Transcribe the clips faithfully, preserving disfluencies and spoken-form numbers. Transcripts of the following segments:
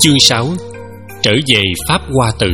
Chương sáu. Trở về Pháp Hoa Tự.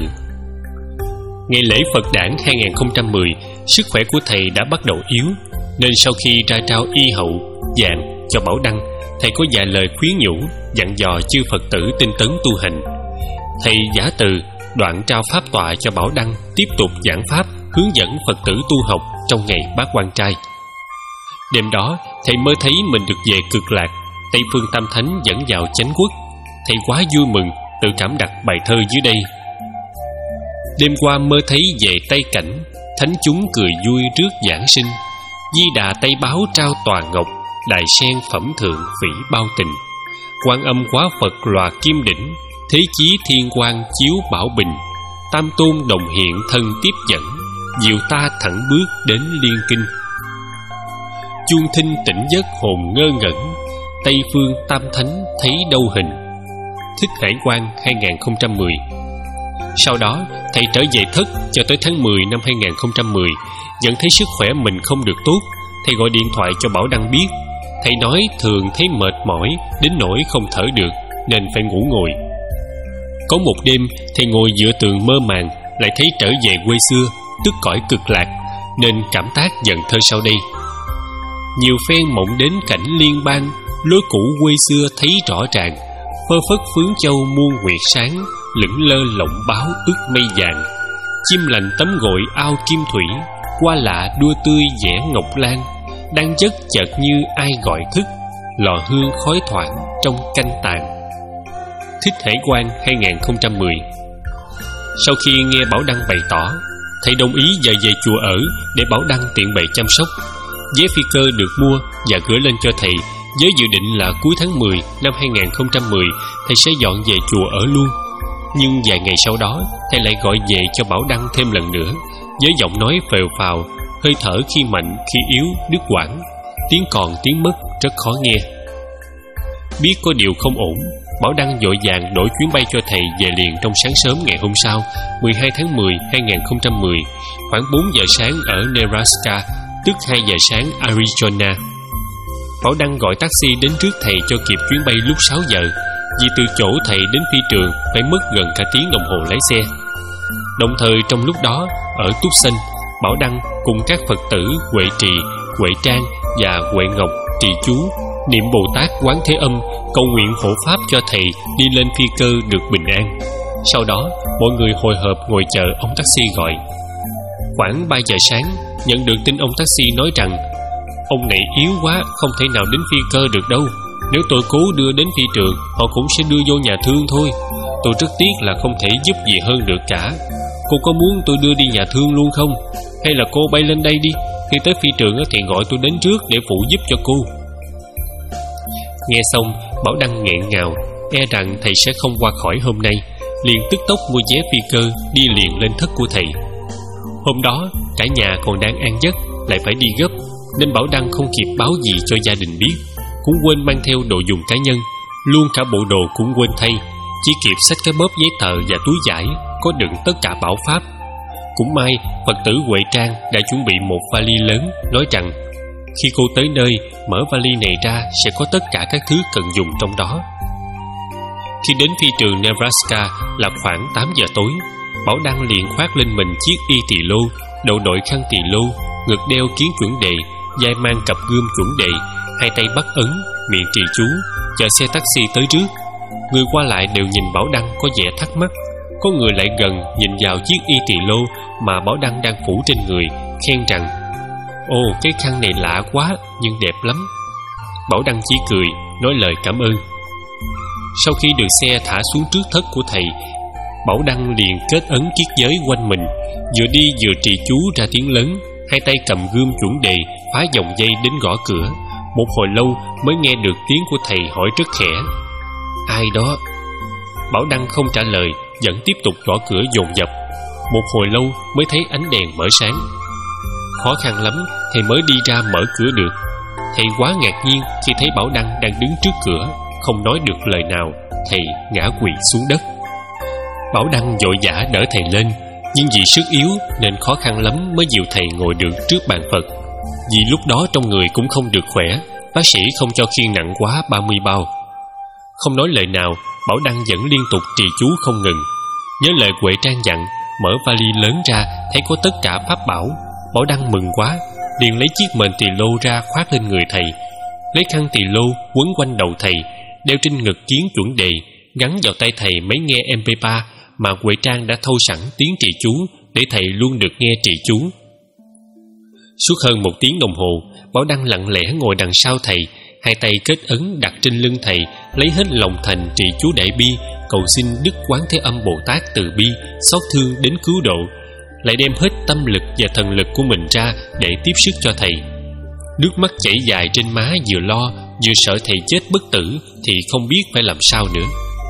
Ngày lễ Phật Đản hai không một không, sức khỏe của thầy đã bắt đầu yếu, nên sau khi ra trao y hậu vàng cho Bảo Đăng, thầy có vài lời khuyến nhủ dặn dò chư Phật tử tinh tấn tu hành. Thầy giả từ đoạn trao pháp tọa cho Bảo Đăng tiếp tục giảng pháp, hướng dẫn Phật tử tu học trong ngày Bát Quan Trai. Đêm đó thầy mơ thấy mình được về Cực Lạc, Tây Phương Tam Thánh dẫn vào chánh quốc. Thầy quá vui mừng, tự cảm đặt bài thơ dưới đây. Đêm qua mơ thấy về Tây Cảnh, thánh chúng cười vui trước Giáng sinh. Di Đà Tây Báo trao tòa ngọc, đài sen phẩm thượng phỉ bao tình. Quan Âm Quá Phật lòa kim đỉnh, thế chí thiên quang chiếu bảo bình. Tam Tôn đồng hiện thân tiếp dẫn, diệu ta thẳng bước đến liên kinh. Chuông thinh tỉnh giấc hồn ngơ ngẩn, Tây Phương Tam Thánh thấy đâu hình. Thích Hải Quang hai không một không. Sau đó thầy trở về Thất cho tới tháng mười năm hai không một không. Nhận thấy sức khỏe mình không được tốt, thầy gọi điện thoại cho Bảo Đăng biết. Thầy nói thường thấy mệt mỏi đến nỗi không thở được, nên phải ngủ ngồi. Có một đêm thầy ngồi giữa tường mơ màng, lại thấy trở về quê xưa, tức cõi Cực Lạc, nên cảm tác dần thơ sau đây. Nhiều phen mộng đến cảnh liên bang, lối cũ quê xưa thấy rõ ràng. Phơ phất phướng châu muôn nguyệt sáng, lững lơ lộng báo ước mây vàng. Chim lành tấm gội ao kim thủy, hoa lạ đua tươi vẽ ngọc lan. Đang giấc chợt như ai gọi thức, lò hương khói thoảng trong canh tàn. Thích Hải Quang hai không một không. Sau khi nghe Bảo Đăng bày tỏ, thầy đồng ý dời về chùa ở để Bảo Đăng tiện bày chăm sóc. Vé phi cơ được mua và gửi lên cho thầy, với dự định là cuối tháng mười năm hai không một không thầy sẽ dọn về chùa ở luôn. Nhưng vài ngày sau đó thầy lại gọi về cho Bảo Đăng thêm lần nữa, với giọng nói phèo phào, hơi thở khi mạnh khi yếu đứt quãng, tiếng còn tiếng mất rất khó nghe. Biết có điều không ổn, Bảo Đăng vội vàng đổi chuyến bay cho thầy về liền trong sáng sớm ngày hôm sau, mười hai tháng mười hai không một không, khoảng bốn giờ sáng ở Nebraska, tức hai giờ sáng Arizona. Bảo Đăng gọi taxi đến trước thầy cho kịp chuyến bay lúc sáu giờ, vì từ chỗ thầy đến phi trường phải mất gần cả tiếng đồng hồ lái xe. Đồng thời trong lúc đó, ở Tucson, Bảo Đăng cùng các Phật tử Huệ Trì, Huệ Trang và Huệ Ngọc trì chú, niệm Bồ Tát Quán Thế Âm, cầu nguyện hộ pháp cho thầy đi lên phi cơ được bình an. Sau đó mọi người hồi hộp ngồi chờ ông taxi gọi. Khoảng ba giờ sáng, nhận được tin ông taxi nói rằng ông này yếu quá, không thể nào đến phi cơ được đâu. Nếu tôi cố đưa đến phi trường, họ cũng sẽ đưa vô nhà thương thôi. Tôi rất tiếc là không thể giúp gì hơn được cả. Cô có muốn tôi đưa đi nhà thương luôn không? Hay là cô bay lên đây đi, khi tới phi trường thì gọi tôi đến trước để phụ giúp cho cô. Nghe xong, Bảo Đăng nghẹn ngào, e rằng thầy sẽ không qua khỏi hôm nay, liền tức tốc mua vé phi cơ đi liền lên Thất của thầy. Hôm đó cả nhà còn đang an giấc, lại phải đi gấp, nên Bảo Đăng không kịp báo gì cho gia đình biết, cũng quên mang theo đồ dùng cá nhân, luôn cả bộ đồ cũng quên thay, chỉ kịp xách cái bóp giấy tờ và túi vải có đựng tất cả bảo pháp. Cũng may Phật tử Huệ Trang đã chuẩn bị một vali lớn, nói rằng khi cô tới nơi, mở vali này ra sẽ có tất cả các thứ cần dùng trong đó. Khi đến phi trường Nebraska là khoảng tám giờ tối, Bảo Đăng liền khoác lên mình chiếc y tỳ lô, đầu đội khăn tỳ lô, ngực đeo kiến chuẩn đề, vai mang cặp gươm chuẩn đề, hai tay bắt ấn, miệng trì chú, chờ xe taxi tới trước. Người qua lại đều nhìn Bảo Đăng có vẻ thắc mắc. Có người lại gần nhìn vào chiếc y tỳ lô mà Bảo Đăng đang phủ trên người, khen rằng: "Ồ, cái khăn này lạ quá, nhưng đẹp lắm." Bảo Đăng chỉ cười, nói lời cảm ơn. Sau khi được xe thả xuống trước Thất của thầy, Bảo Đăng liền kết ấn kiết giới quanh mình, vừa đi vừa trì chú ra tiếng lớn, hai tay cầm gươm chuẩn đề, phá vòng dây đến gõ cửa. Một hồi lâu mới nghe được tiếng của thầy hỏi rất khẽ: "Ai đó?" Bảo Đăng không trả lời, vẫn tiếp tục gõ cửa dồn dập. Một hồi lâu mới thấy ánh đèn mở sáng. Khó khăn lắm thầy mới đi ra mở cửa được. Thầy quá ngạc nhiên khi thấy Bảo Đăng đang đứng trước cửa, không nói được lời nào. Thầy ngã quỵ xuống đất. Bảo Đăng vội vã đỡ thầy lên, nhưng vì sức yếu nên khó khăn lắm mới dìu thầy ngồi được trước bàn Phật. Vì lúc đó trong người cũng không được khỏe, bác sĩ không cho khiêng nặng quá ba mươi bao. Không nói lời nào, Bảo Đăng vẫn liên tục trì chú không ngừng. Nhớ lời Huệ Trang dặn, mở vali lớn ra thấy có tất cả pháp bảo. Bảo Đăng mừng quá, liền lấy chiếc mền tỳ lô ra khoác lên người thầy, lấy khăn tỳ lô quấn quanh đầu thầy, đeo trên ngực kiến chuẩn đề, gắn vào tay thầy mấy nghe em pê ba mà Huệ Trang đã thâu sẵn tiếng trì chú để thầy luôn được nghe trì chú. Suốt hơn một tiếng đồng hồ, Bảo Đăng lặng lẽ ngồi đằng sau thầy, hai tay kết ấn đặt trên lưng thầy, lấy hết lòng thành trì chú đại bi, cầu xin Đức Quán Thế Âm Bồ Tát từ bi xót thương đến cứu độ, lại đem hết tâm lực và thần lực của mình ra để tiếp sức cho thầy. Nước mắt chảy dài trên má, vừa lo vừa sợ thầy chết bất tử thì không biết phải làm sao nữa.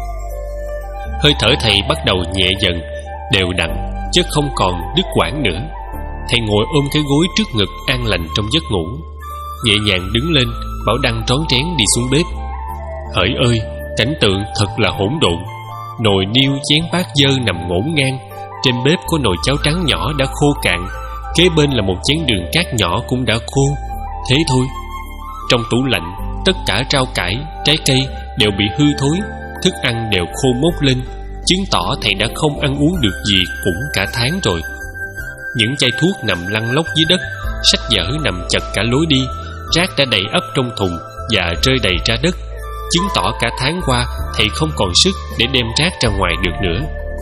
Hơi thở thầy bắt đầu nhẹ dần, đều đặn, chứ không còn đứt quãng nữa. Thầy ngồi ôm cái gối trước ngực an lành trong giấc ngủ. Nhẹ nhàng đứng lên, Bảo Đăng rón rén đi xuống bếp. Hỡi ơi, cảnh tượng thật là hỗn độn. Nồi niêu chén bát dơ nằm ngổn ngang. Trên bếp có nồi cháo trắng nhỏ đã khô cạn, kế bên là một chén đường cát nhỏ cũng đã khô. Thế thôi. Trong tủ lạnh, tất cả rau cải, trái cây đều bị hư thối, thức ăn đều khô mốc lên, chứng tỏ thầy đã không ăn uống được gì cũng cả tháng rồi. Những chai thuốc nằm lăn lóc dưới đất, sách vở nằm chật cả lối đi, rác đã đầy ắp trong thùng và rơi đầy ra đất, chứng tỏ cả tháng qua thầy không còn sức để đem rác ra ngoài được nữa.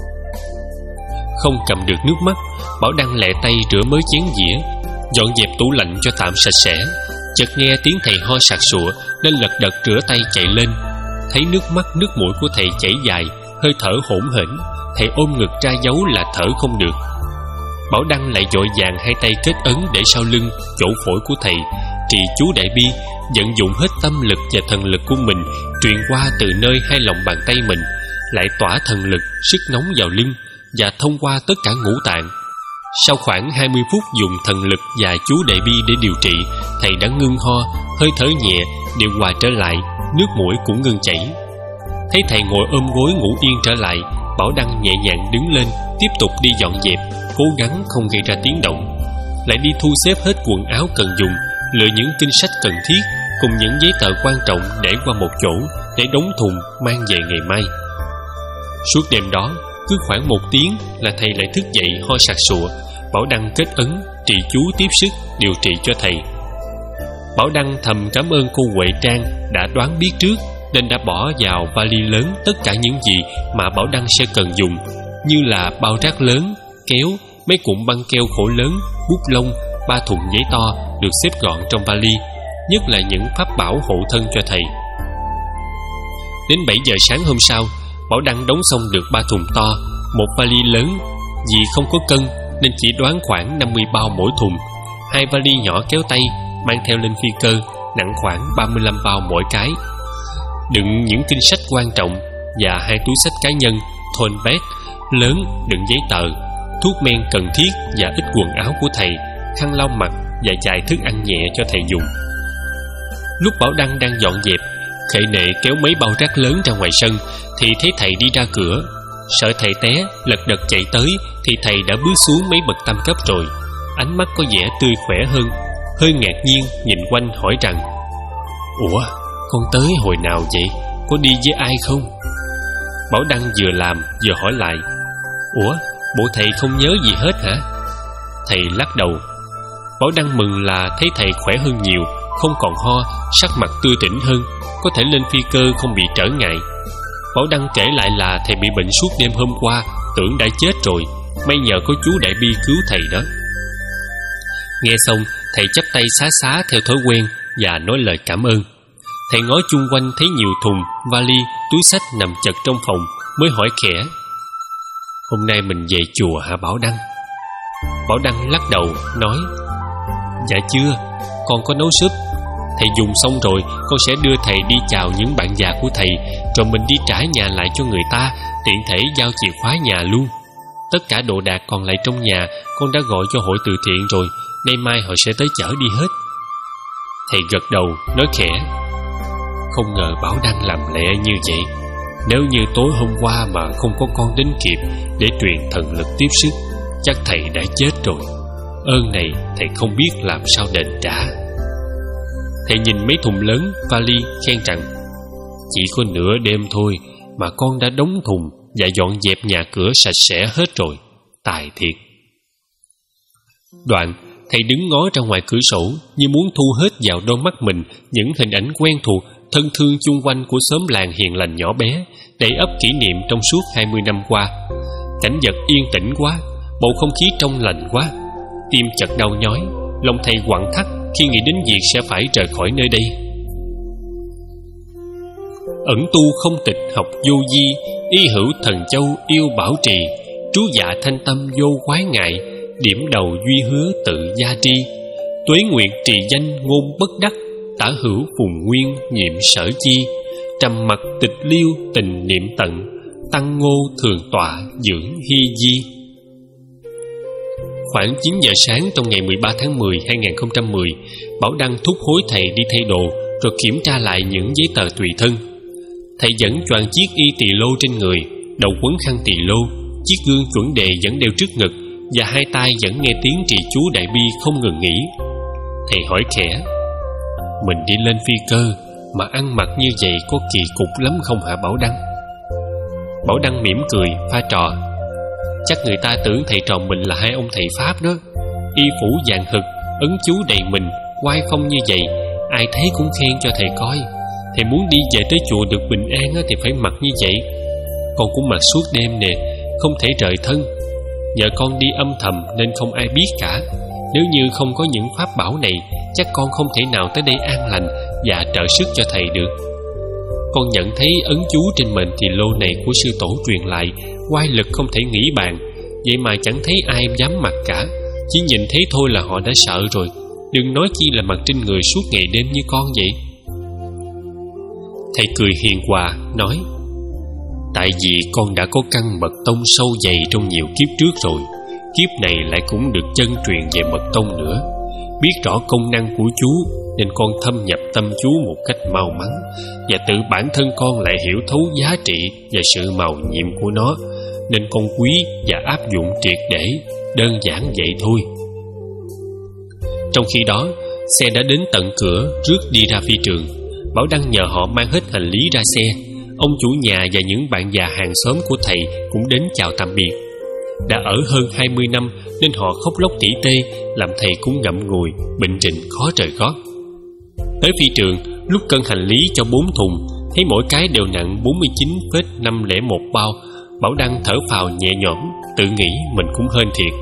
Không cầm được nước mắt, Bảo Đăng lẹ tay rửa mới chén dĩa, dọn dẹp tủ lạnh cho tạm sạch sẽ. Chợt nghe tiếng thầy ho sặc sụa nên lật đật rửa tay chạy lên. Thấy nước mắt nước mũi của thầy chảy dài, hơi thở hỗn hển, thầy ôm ngực ra dấu là thở không được. Bảo Đăng lại vội vàng hai tay kết ấn để sau lưng, chỗ phổi của thầy, trì chú đại bi, vận dụng hết tâm lực và thần lực của mình truyền qua từ nơi hai lòng bàn tay mình, lại tỏa thần lực sức nóng vào lưng và thông qua tất cả ngũ tạng. Sau khoảng hai mươi phút dùng thần lực và chú đại bi để điều trị, thầy đã ngưng ho, hơi thở nhẹ, điều hòa trở lại, nước mũi cũng ngưng chảy. Thấy thầy ngồi ôm gối ngủ yên trở lại, Bảo Đăng nhẹ nhàng đứng lên, tiếp tục đi dọn dẹp, cố gắng không gây ra tiếng động. Lại đi thu xếp hết quần áo cần dùng, lựa những kinh sách cần thiết cùng những giấy tờ quan trọng để qua một chỗ để đóng thùng mang về ngày mai. Suốt đêm đó, cứ khoảng một tiếng là thầy lại thức dậy ho sặc sụa. Bảo Đăng kết ấn, trì chú tiếp sức điều trị cho thầy. Bảo Đăng thầm cảm ơn cô Huệ Trang đã đoán biết trước nên đã bỏ vào vali lớn tất cả những gì mà Bảo Đăng sẽ cần dùng, như là bao rác lớn, kéo, mấy cuộn băng keo khổ lớn, bút lông, ba thùng giấy to được xếp gọn trong vali, nhất là những pháp bảo hộ thân cho thầy. Đến bảy giờ sáng hôm sau, Bảo Đăng đóng xong được ba thùng to, một vali lớn. Vì không có cân nên chỉ đoán khoảng năm mươi bao mỗi thùng. Hai vali nhỏ kéo tay mang theo lên phi cơ, nặng khoảng ba mươi lăm bao mỗi cái, đựng những kinh sách quan trọng, và hai túi sách cá nhân tote bag lớn đựng giấy tờ, thuốc men cần thiết và ít quần áo của thầy, khăn lau mặt và vài thức ăn nhẹ cho thầy dùng. Lúc Bảo Đăng đang dọn dẹp, khệ nệ kéo mấy bao rác lớn ra ngoài sân thì thấy thầy đi ra cửa. Sợ thầy té, lật đật chạy tới thì thầy đã bước xuống mấy bậc tam cấp rồi. Ánh mắt có vẻ tươi khỏe hơn, hơi ngạc nhiên nhìn quanh hỏi rằng: "Ủa, con tới hồi nào vậy? Có đi với ai không?" Bảo Đăng vừa làm vừa hỏi lại: "Ủa, bộ thầy không nhớ gì hết hả?" Thầy lắc đầu. Bảo Đăng mừng là thấy thầy khỏe hơn nhiều, không còn ho, sắc mặt tươi tỉnh hơn, có thể lên phi cơ không bị trở ngại. Bảo Đăng kể lại là thầy bị bệnh suốt đêm hôm qua, tưởng đã chết rồi, may nhờ có chú Đại Bi cứu thầy đó. Nghe xong, thầy chắp tay xá xá theo thói quen và nói lời cảm ơn. Thầy ngó chung quanh thấy nhiều thùng, vali, túi xách nằm chật trong phòng, mới hỏi khẽ: "Hôm nay mình về chùa hả Bảo Đăng?" Bảo Đăng lắc đầu nói: "Dạ chưa, con có nấu súp. Thầy dùng xong rồi, con sẽ đưa thầy đi chào những bạn già của thầy, rồi mình đi trả nhà lại cho người ta, tiện thể giao chìa khóa nhà luôn. Tất cả đồ đạc còn lại trong nhà con đã gọi cho hội từ thiện rồi, nay mai họ sẽ tới chở đi hết." Thầy gật đầu nói khẽ: "Không ngờ Bảo Đăng làm lẹ như vậy. Nếu như tối hôm qua mà không có con đến kịp để truyền thần lực tiếp sức, chắc thầy đã chết rồi. Ơn này thầy không biết làm sao đền trả." Thầy nhìn mấy thùng lớn, vali, khen rằng: "Chỉ có nửa đêm thôi mà con đã đóng thùng và dọn dẹp nhà cửa sạch sẽ hết rồi. Tài thiệt. Đoạn thầy đứng ngó ra ngoài cửa sổ như muốn thu hết vào đôi mắt mình những hình ảnh quen thuộc, thân thương chung quanh của xóm làng hiền lành nhỏ bé, đầy ắp kỷ niệm trong suốt hai mươi năm qua. Cảnh vật yên tĩnh quá, bầu không khí trong lành quá. Tim chợt đau nhói, lòng thầy quặn thắt khi nghĩ đến việc sẽ phải rời khỏi nơi đây. Ẩn tu không tịch học vô di, y hữu thần châu yêu bảo trì. Trú dạ thanh tâm vô quái ngại, điểm đầu duy hứa tự gia tri. Tuế nguyện trì danh ngôn bất đắc, tả hữu phùng nguyên nhiệm sở chi. Trầm mặc tịch liêu tình niệm tận, tăng ngô thường tọa dưỡng hy di. Khoảng chín giờ sáng trong ngày mười ba tháng mười hai nghìn không trăm mười, Bảo Đăng thúc hối thầy đi thay đồ rồi kiểm tra lại những giấy tờ tùy thân. Thầy vẫn choàng chiếc y tỳ lô trên người, đầu quấn khăn tỳ lô, chiếc gương chuẩn đề vẫn đeo trước ngực, và hai tay vẫn nghe tiếng trì chú đại bi không ngừng nghỉ. Thầy hỏi khẽ: "Mình đi lên phi cơ mà ăn mặc như vậy có kỳ cục lắm không hả Bảo Đăng?" Bảo Đăng mỉm cười pha trò: "Chắc người ta tưởng thầy trò mình là hai ông thầy Pháp đó. Y phủ vàng hực, ấn chú đầy mình, oai phong như vậy, ai thấy cũng khen cho thầy coi. Thầy muốn đi về tới chùa được bình an thì phải mặc như vậy. Con cũng mặc suốt đêm nè, không thể rời thân. Nhờ con đi âm thầm nên không ai biết cả. Nếu như không có những pháp bảo này, chắc con không thể nào tới đây an lành và trợ sức cho thầy được. Con nhận thấy ấn chú trên mệnh tỳ lô này của sư tổ truyền lại, oai lực không thể nghĩ bàn. Vậy mà chẳng thấy ai dám mặc cả, chỉ nhìn thấy thôi là họ đã sợ rồi, đừng nói chi là mặc trên người suốt ngày đêm như con vậy." Thầy cười hiền hòa nói: "Tại vì con đã có căn mật tông sâu dày trong nhiều kiếp trước rồi, kiếp này lại cũng được chân truyền về mật tông nữa. Biết rõ công năng của chú nên con thâm nhập tâm chú một cách mau mắn, và tự bản thân con lại hiểu thấu giá trị và sự màu nhiệm của nó, nên con quý và áp dụng triệt để, đơn giản vậy thôi." Trong khi đó, xe đã đến tận cửa rước đi ra phi trường. Bảo Đăng nhờ họ mang hết hành lý ra xe. Ông chủ nhà và những bạn già hàng xóm của thầy cũng đến chào tạm biệt. Đã ở hơn hai mươi năm nên họ khóc lóc tỉ tê, làm thầy cũng ngậm ngùi, bệnh trình khó rời gót. Tới phi trường, lúc cân hành lý cho bốn thùng, thấy mỗi cái đều nặng bốn mươi chín phẩy năm không một bao. Bảo Đăng thở phào nhẹ nhõm, tự nghĩ mình cũng hên thiệt.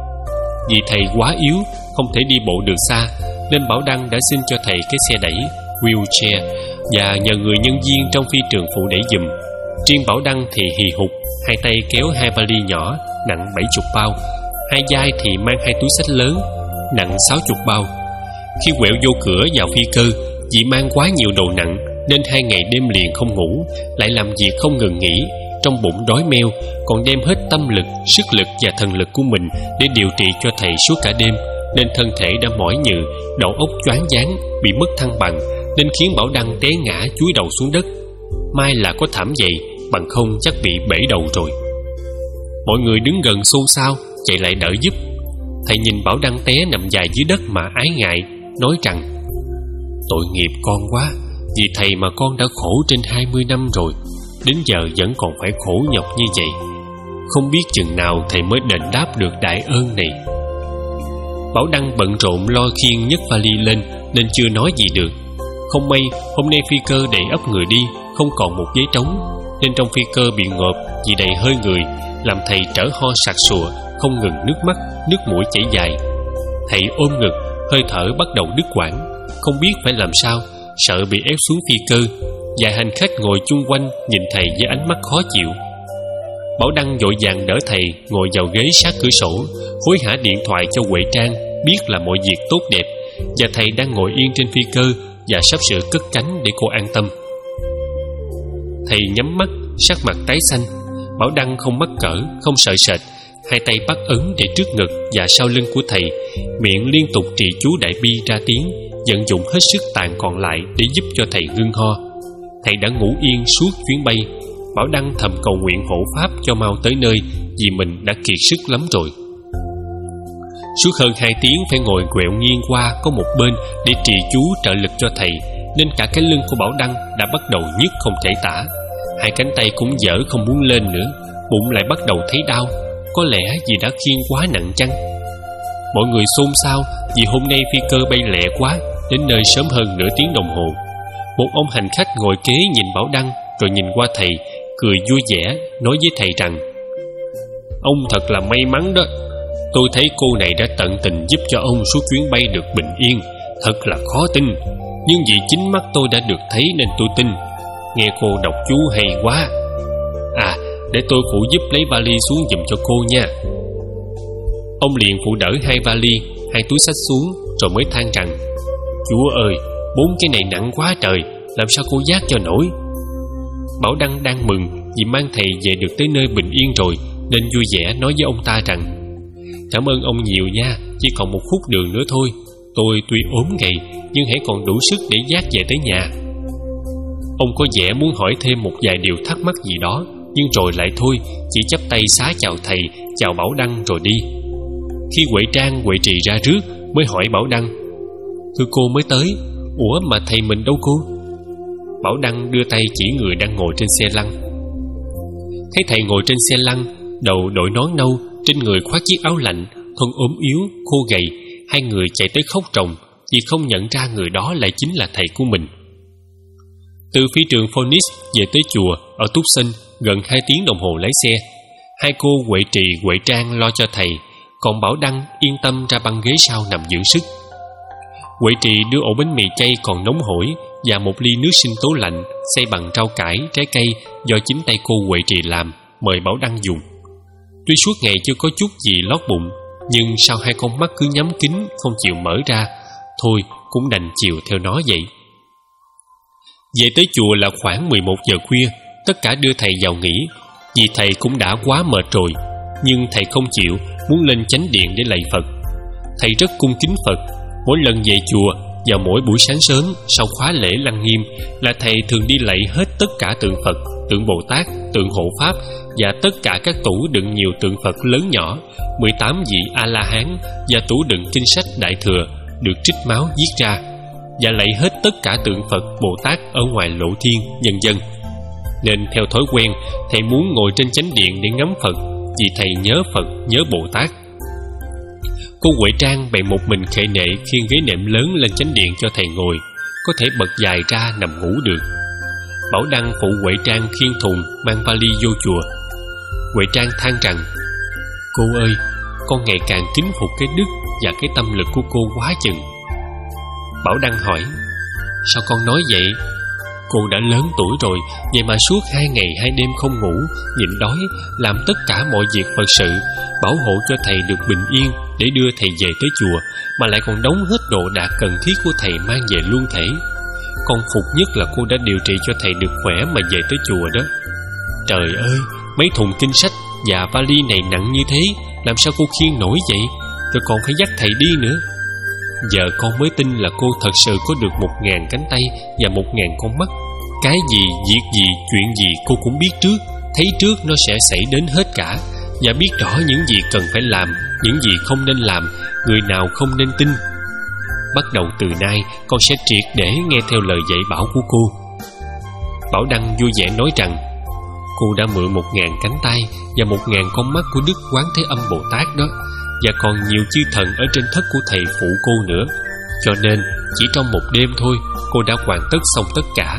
Vì thầy quá yếu, không thể đi bộ được xa, nên Bảo Đăng đã xin cho thầy cái xe đẩy wheelchair và nhờ người nhân viên trong phi trường phụ đẩy giùm. Riêng Bảo Đăng thì hì hục, hai tay kéo hai vali nhỏ nặng bảy mươi bao, hai vai thì mang hai túi xách lớn nặng sáu mươi bao. Khi quẹo vô cửa vào phi cơ, vì mang quá nhiều đồ nặng nên hai ngày đêm liền không ngủ, lại làm việc không ngừng nghỉ, trong bụng đói meo, còn đem hết tâm lực, sức lực và thần lực của mình để điều trị cho thầy suốt cả đêm, nên thân thể đã mỏi nhừ, đầu óc choáng váng, bị mất thăng bằng, nên khiến Bảo Đăng té ngã chúi đầu xuống đất. May là có thảm dậy, bằng không chắc bị bể đầu rồi. Mọi người đứng gần xôn xao, chạy lại đỡ giúp. Thầy nhìn Bảo Đăng té nằm dài dưới đất mà ái ngại, nói rằng: "Tội nghiệp con quá, vì thầy mà con đã khổ trên hai mươi năm rồi, đến giờ vẫn còn phải khổ nhọc như vậy. Không biết chừng nào thầy mới đền đáp được đại ơn này." Bảo Đăng bận rộn lo khiêng nhấc vali lên nên chưa nói gì được. Không may hôm nay phi cơ đầy ắp người đi, không còn một ghế trống, nên trong phi cơ bị ngộp vì đầy hơi người, làm thầy trở ho sặc sụa, không ngừng nước mắt, nước mũi chảy dài. Thầy ôm ngực, hơi thở bắt đầu đứt quãng, không biết phải làm sao, sợ bị ép xuống phi cơ. Vài hành khách ngồi chung quanh nhìn thầy với ánh mắt khó chịu. Bảo Đăng vội vàng đỡ thầy ngồi vào ghế sát cửa sổ, hối hả điện thoại cho Huệ Trang, biết là mọi việc tốt đẹp và thầy đang ngồi yên trên phi cơ và sắp sửa cất cánh để cô an tâm. Thầy nhắm mắt, sắc mặt tái xanh. Bảo Đăng không mắc cỡ, không sợ sệt, hai tay bắt ấn để trước ngực và sau lưng của thầy, miệng liên tục trì chú đại bi ra tiếng, vận dụng hết sức tàn còn lại để giúp cho thầy ngưng ho. Thầy đã ngủ yên suốt chuyến bay. Bảo Đăng thầm cầu nguyện hộ pháp cho mau tới nơi, vì mình đã kiệt sức lắm rồi. Suốt hơn hai tiếng phải ngồi quẹo nghiêng qua có một bên để trì chú trợ lực cho thầy, nên cả cái lưng của Bảo Đăng đã bắt đầu nhức không thể tả. Hai cánh tay cũng dở không muốn lên nữa, bụng lại bắt đầu thấy đau. Có lẽ vì đã khiêng quá nặng chăng? Mọi người xôn xao vì hôm nay phi cơ bay lẹ quá, đến nơi sớm hơn nửa tiếng đồng hồ. Một ông hành khách ngồi kế nhìn Bảo Đăng, rồi nhìn qua thầy, cười vui vẻ, nói với thầy rằng: "Ông thật là may mắn đó. Tôi thấy cô này đã tận tình giúp cho ông suốt chuyến bay được bình yên. Thật là khó tin, nhưng vì chính mắt tôi đã được thấy nên tôi tin. Nghe cô đọc chú hay quá. À, để tôi phụ giúp lấy vali xuống giùm cho cô nha." Ông liền phụ đỡ hai vali, hai túi xách xuống, rồi mới than rằng: "Chúa ơi, bốn cái này nặng quá trời, làm sao cô vác cho nổi?" Bảo Đăng đang mừng vì mang thầy về được tới nơi bình yên rồi, nên vui vẻ nói với ông ta rằng: "Cảm ơn ông nhiều nha, chỉ còn một khúc đường nữa thôi. Tôi tuy ốm gầy nhưng hãy còn đủ sức để vác về tới nhà." Ông có vẻ muốn hỏi thêm một vài điều thắc mắc gì đó, nhưng rồi lại thôi, chỉ chắp tay xá chào thầy, chào Bảo Đăng rồi đi. Khi Huệ Trang, Huệ Trì ra rước mới hỏi Bảo Đăng: "Thưa cô mới tới, ủa mà thầy mình đâu cô?" Bảo Đăng đưa tay chỉ người đang ngồi trên xe lăn. Thấy thầy ngồi trên xe lăn, đầu đội nón nâu, trên người khoác chiếc áo lạnh, thân ốm yếu, khô gầy, hai người chạy tới khóc ròng vì không nhận ra người đó lại chính là thầy của mình. Từ phi trường Phoenix về tới chùa ở Tucson gần hai tiếng đồng hồ lái xe. Hai cô Huệ Trì, Huệ Trang lo cho thầy, còn Bảo Đăng yên tâm ra băng ghế sau nằm dưỡng sức. Huệ Trì đưa ổ bánh mì chay còn nóng hổi và một ly nước sinh tố lạnh xay bằng rau cải, trái cây do chính tay cô Huệ Trì làm, mời Bảo Đăng dùng. Tuy suốt ngày chưa có chút gì lót bụng, nhưng sao hai con mắt cứ nhắm kín không chịu mở ra, thôi cũng đành chiều theo nó vậy. Về tới chùa là khoảng mười một giờ khuya, tất cả đưa thầy vào nghỉ, vì thầy cũng đã quá mệt rồi. Nhưng thầy không chịu, muốn lên chánh điện để lạy Phật. Thầy rất cung kính Phật. Mỗi lần về chùa, vào mỗi buổi sáng sớm sau khóa lễ lăng nghiêm, là thầy thường đi lạy hết tất cả tượng Phật, tượng Bồ Tát, tượng Hộ Pháp và tất cả các tủ đựng nhiều tượng Phật lớn nhỏ, mười tám vị A-la-hán và tủ đựng kinh sách Đại Thừa được trích máu viết ra, và lạy hết tất cả tượng Phật, Bồ Tát ở ngoài lộ thiên, nhân dân. Nên theo thói quen, thầy muốn ngồi trên chánh điện để ngắm Phật, vì thầy nhớ Phật, nhớ Bồ Tát. Cô Huệ Trang bèn một mình khệ nệ khiêng ghế nệm lớn lên chánh điện cho thầy ngồi, có thể bật dài ra nằm ngủ được. Bảo Đăng phụ Huệ Trang khiêng thùng mang vali vô chùa. Huệ Trang than rằng: "Cô ơi, con ngày càng kính phục cái đức và cái tâm lực của cô quá chừng." Bảo Đăng hỏi: "Sao con nói vậy? Cô đã lớn tuổi rồi, vậy mà suốt hai ngày hai đêm không ngủ, nhịn đói, làm tất cả mọi việc Phật sự, bảo hộ cho thầy được bình yên để đưa thầy về tới chùa, mà lại còn đóng hết đồ đạc cần thiết của thầy mang về luôn thể. Con phục nhất là cô đã điều trị cho thầy được khỏe mà về tới chùa đó. Trời ơi, mấy thùng kinh sách và vali này nặng như thế, làm sao cô khiêng nổi vậy? Rồi còn phải dắt thầy đi nữa. Giờ con mới tin là cô thật sự có được một ngàn cánh tay và một ngàn con mắt. Cái gì, việc gì, chuyện gì cô cũng biết trước, thấy trước nó sẽ xảy đến hết cả, và biết rõ những gì cần phải làm, những gì không nên làm, người nào không nên tin. Bắt đầu từ nay, con sẽ triệt để nghe theo lời dạy bảo của cô." Bảo Đăng vui vẻ nói rằng: "Cô đã mượn một ngàn cánh tay và một ngàn con mắt của Đức Quán Thế Âm Bồ Tát đó, và còn nhiều chư thần ở trên thất của thầy phụ cô nữa. Cho nên chỉ trong một đêm thôi, cô đã hoàn tất xong tất cả."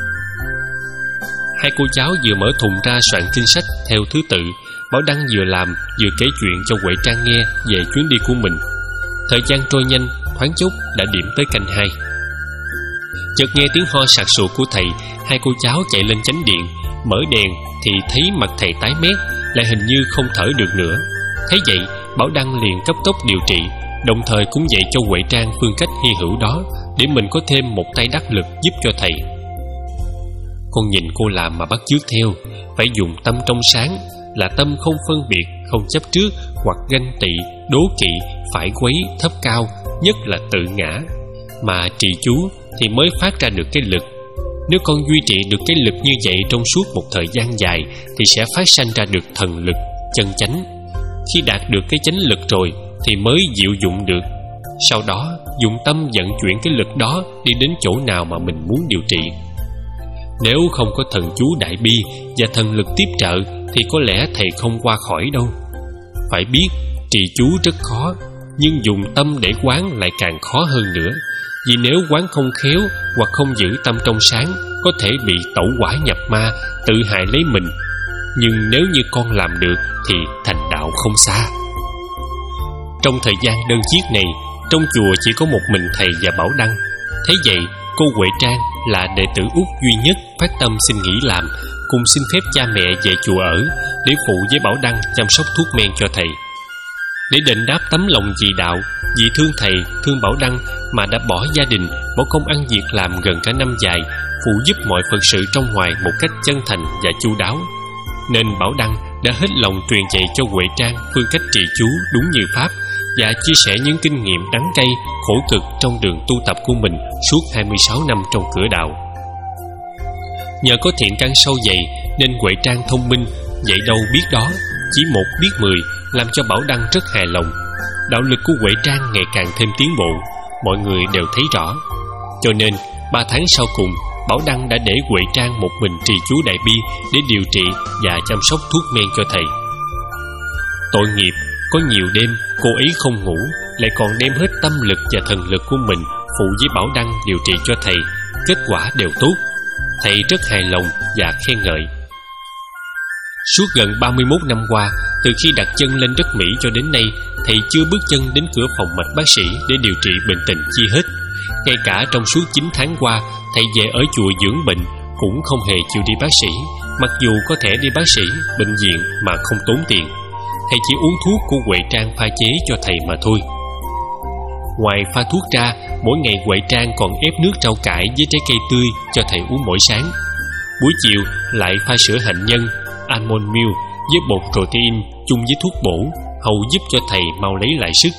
Hai cô cháu vừa mở thùng ra soạn kinh sách theo thứ tự. Bảo Đăng vừa làm vừa kể chuyện cho Huệ Trang nghe về chuyến đi của mình. Thời gian trôi nhanh, thoáng chốc đã điểm tới canh hai. Chợt nghe tiếng ho sặc sụa của thầy. Hai cô cháu chạy lên chánh điện, mở đèn thì thấy mặt thầy tái mét, lại hình như không thở được nữa. Thấy vậy, Bảo Đăng liền cấp tốc điều trị, đồng thời cũng dạy cho Huệ Trang phương cách hy hữu đó, để mình có thêm một tay đắc lực giúp cho thầy. Con nhìn cô làm mà bắt chước theo, phải dùng tâm trong sáng, là tâm không phân biệt, không chấp trước hoặc ganh tị, đố kỵ, phải quấy, thấp cao, nhất là tự ngã. Mà trì chú thì mới phát ra được cái lực. Nếu con duy trì được cái lực như vậy trong suốt một thời gian dài, thì sẽ phát sanh ra được thần lực, chân chánh. Khi đạt được cái chánh lực rồi thì mới diệu dụng được. Sau đó dùng tâm vận chuyển cái lực đó đi đến chỗ nào mà mình muốn điều trị. Nếu không có thần chú Đại Bi và thần lực tiếp trợ thì có lẽ thầy không qua khỏi đâu. Phải biết trì chú rất khó, nhưng dùng tâm để quán lại càng khó hơn nữa. Vì nếu quán không khéo hoặc không giữ tâm trong sáng, có thể bị tẩu hỏa nhập ma, tự hại lấy mình. Nhưng nếu như con làm được thì thành đạo không xa. Trong thời gian đơn chiếc này, trong chùa chỉ có một mình thầy và Bảo Đăng. Thế vậy, cô Huệ Trang là đệ tử út duy nhất phát tâm xin nghỉ làm, cùng xin phép cha mẹ về chùa ở để phụ với Bảo Đăng chăm sóc thuốc men cho thầy. Để đền đáp tấm lòng dì đạo, vì thương thầy, thương Bảo Đăng mà đã bỏ gia đình, bỏ công ăn việc làm gần cả năm dài, phụ giúp mọi phận sự trong ngoài một cách chân thành và chu đáo. Nên Bảo Đăng đã hết lòng truyền dạy cho Huệ Trang phương cách trì chú đúng như pháp và chia sẻ những kinh nghiệm đắng cay, khổ cực trong đường tu tập của mình suốt hai mươi sáu năm trong cửa đạo. Nhờ có thiện căn sâu dày nên Huệ Trang thông minh, vậy đâu biết đó, chỉ một biết mười, làm cho Bảo Đăng rất hài lòng. Đạo lực của Huệ Trang ngày càng thêm tiến bộ, mọi người đều thấy rõ. Cho nên ba tháng sau cùng, Bảo Đăng đã để Huệ Trang một mình trì chú Đại Bi để điều trị và chăm sóc thuốc men cho thầy. Tội nghiệp, có nhiều đêm cô ấy không ngủ, lại còn đem hết tâm lực và thần lực của mình phụ với Bảo Đăng điều trị cho thầy. Kết quả đều tốt. Thầy rất hài lòng và khen ngợi. Suốt gần ba mươi mốt năm qua, từ khi đặt chân lên đất Mỹ cho đến nay, thầy chưa bước chân đến cửa phòng mạch bác sĩ để điều trị bệnh tình chi hết. Ngay cả trong suốt chín tháng qua, thầy về ở chùa dưỡng bệnh cũng không hề chịu đi bác sĩ, mặc dù có thể đi bác sĩ, bệnh viện mà không tốn tiền. Thầy chỉ uống thuốc của Huệ Trang pha chế cho thầy mà thôi. Ngoài pha thuốc ra, mỗi ngày Huệ Trang còn ép nước rau cải với trái cây tươi cho thầy uống mỗi sáng. Buổi chiều lại pha sữa hạnh nhân, almond milk với bột protein chung với thuốc bổ, hầu giúp cho thầy mau lấy lại sức.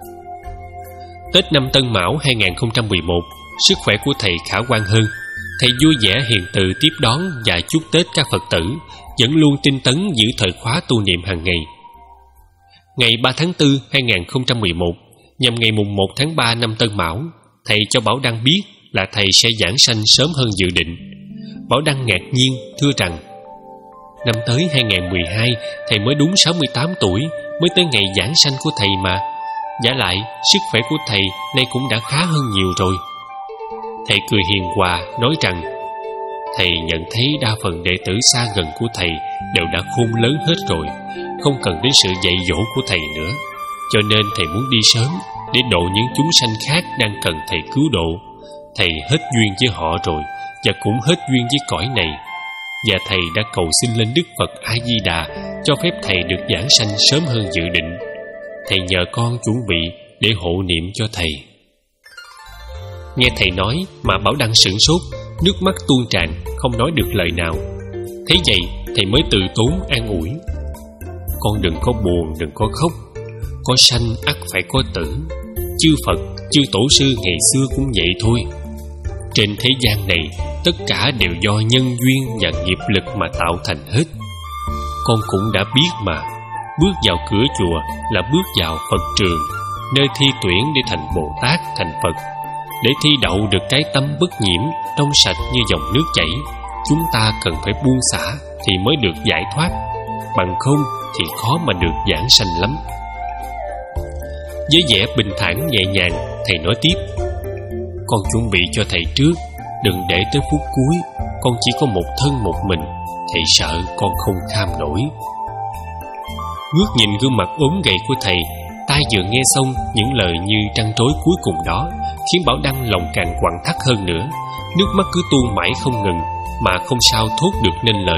Tết năm Tân Mão hai không một một, sức khỏe của thầy khả quan hơn. Thầy vui vẻ hiền từ tiếp đón và chúc Tết các Phật tử, vẫn luôn tinh tấn giữ thời khóa tu niệm hàng ngày. Ngày ba tháng tư hai không một một, nhằm ngày mùng một tháng ba năm Tân Mão, thầy cho Bảo Đăng biết là thầy sẽ giảng sanh sớm hơn dự định. Bảo Đăng ngạc nhiên thưa rằng: năm tới hai không một hai, thầy mới đúng sáu mươi tám tuổi, mới tới ngày giảng sanh của thầy mà. Vả lại, sức khỏe của thầy nay cũng đã khá hơn nhiều rồi. Thầy cười hiền hòa nói rằng thầy nhận thấy đa phần đệ tử xa gần của thầy đều đã khôn lớn hết rồi, không cần đến sự dạy dỗ của thầy nữa. Cho nên thầy muốn đi sớm để độ những chúng sanh khác đang cần thầy cứu độ. Thầy hết duyên với họ rồi và cũng hết duyên với cõi này. Và thầy đã cầu xin lên Đức Phật A Di Đà cho phép thầy được giảng sanh sớm hơn dự định. Thầy nhờ con chuẩn bị để hộ niệm cho thầy. Nghe thầy nói mà Bảo Đăng sửng sốt, nước mắt tuôn tràn, không nói được lời nào. Thế vậy thầy mới từ tốn an ủi: con đừng có buồn, đừng có khóc. Có sanh ắt phải có tử. Chư Phật, chư Tổ sư ngày xưa cũng vậy thôi. Trên thế gian này, tất cả đều do nhân duyên và nghiệp lực mà tạo thành hết. Con cũng đã biết mà, bước vào cửa chùa là bước vào Phật trường, nơi thi tuyển để thành Bồ Tát, thành Phật. Để thi đậu được cái tâm bất nhiễm, trong sạch như dòng nước chảy, chúng ta cần phải buông xả thì mới được giải thoát. Bằng không thì khó mà được giảng sanh lắm. Với vẻ bình thản nhẹ nhàng, thầy nói tiếp: con chuẩn bị cho thầy trước, đừng để tới phút cuối. Con chỉ có một thân một mình, thầy sợ con không kham nổi. Ngước nhìn gương mặt ốm gầy của thầy, tai vừa nghe xong những lời như trăn trối cuối cùng đó, khiến Bảo Đăng lòng càng quặn thắt hơn nữa. Nước mắt cứ tuôn mãi không ngừng, mà không sao thốt được nên lời.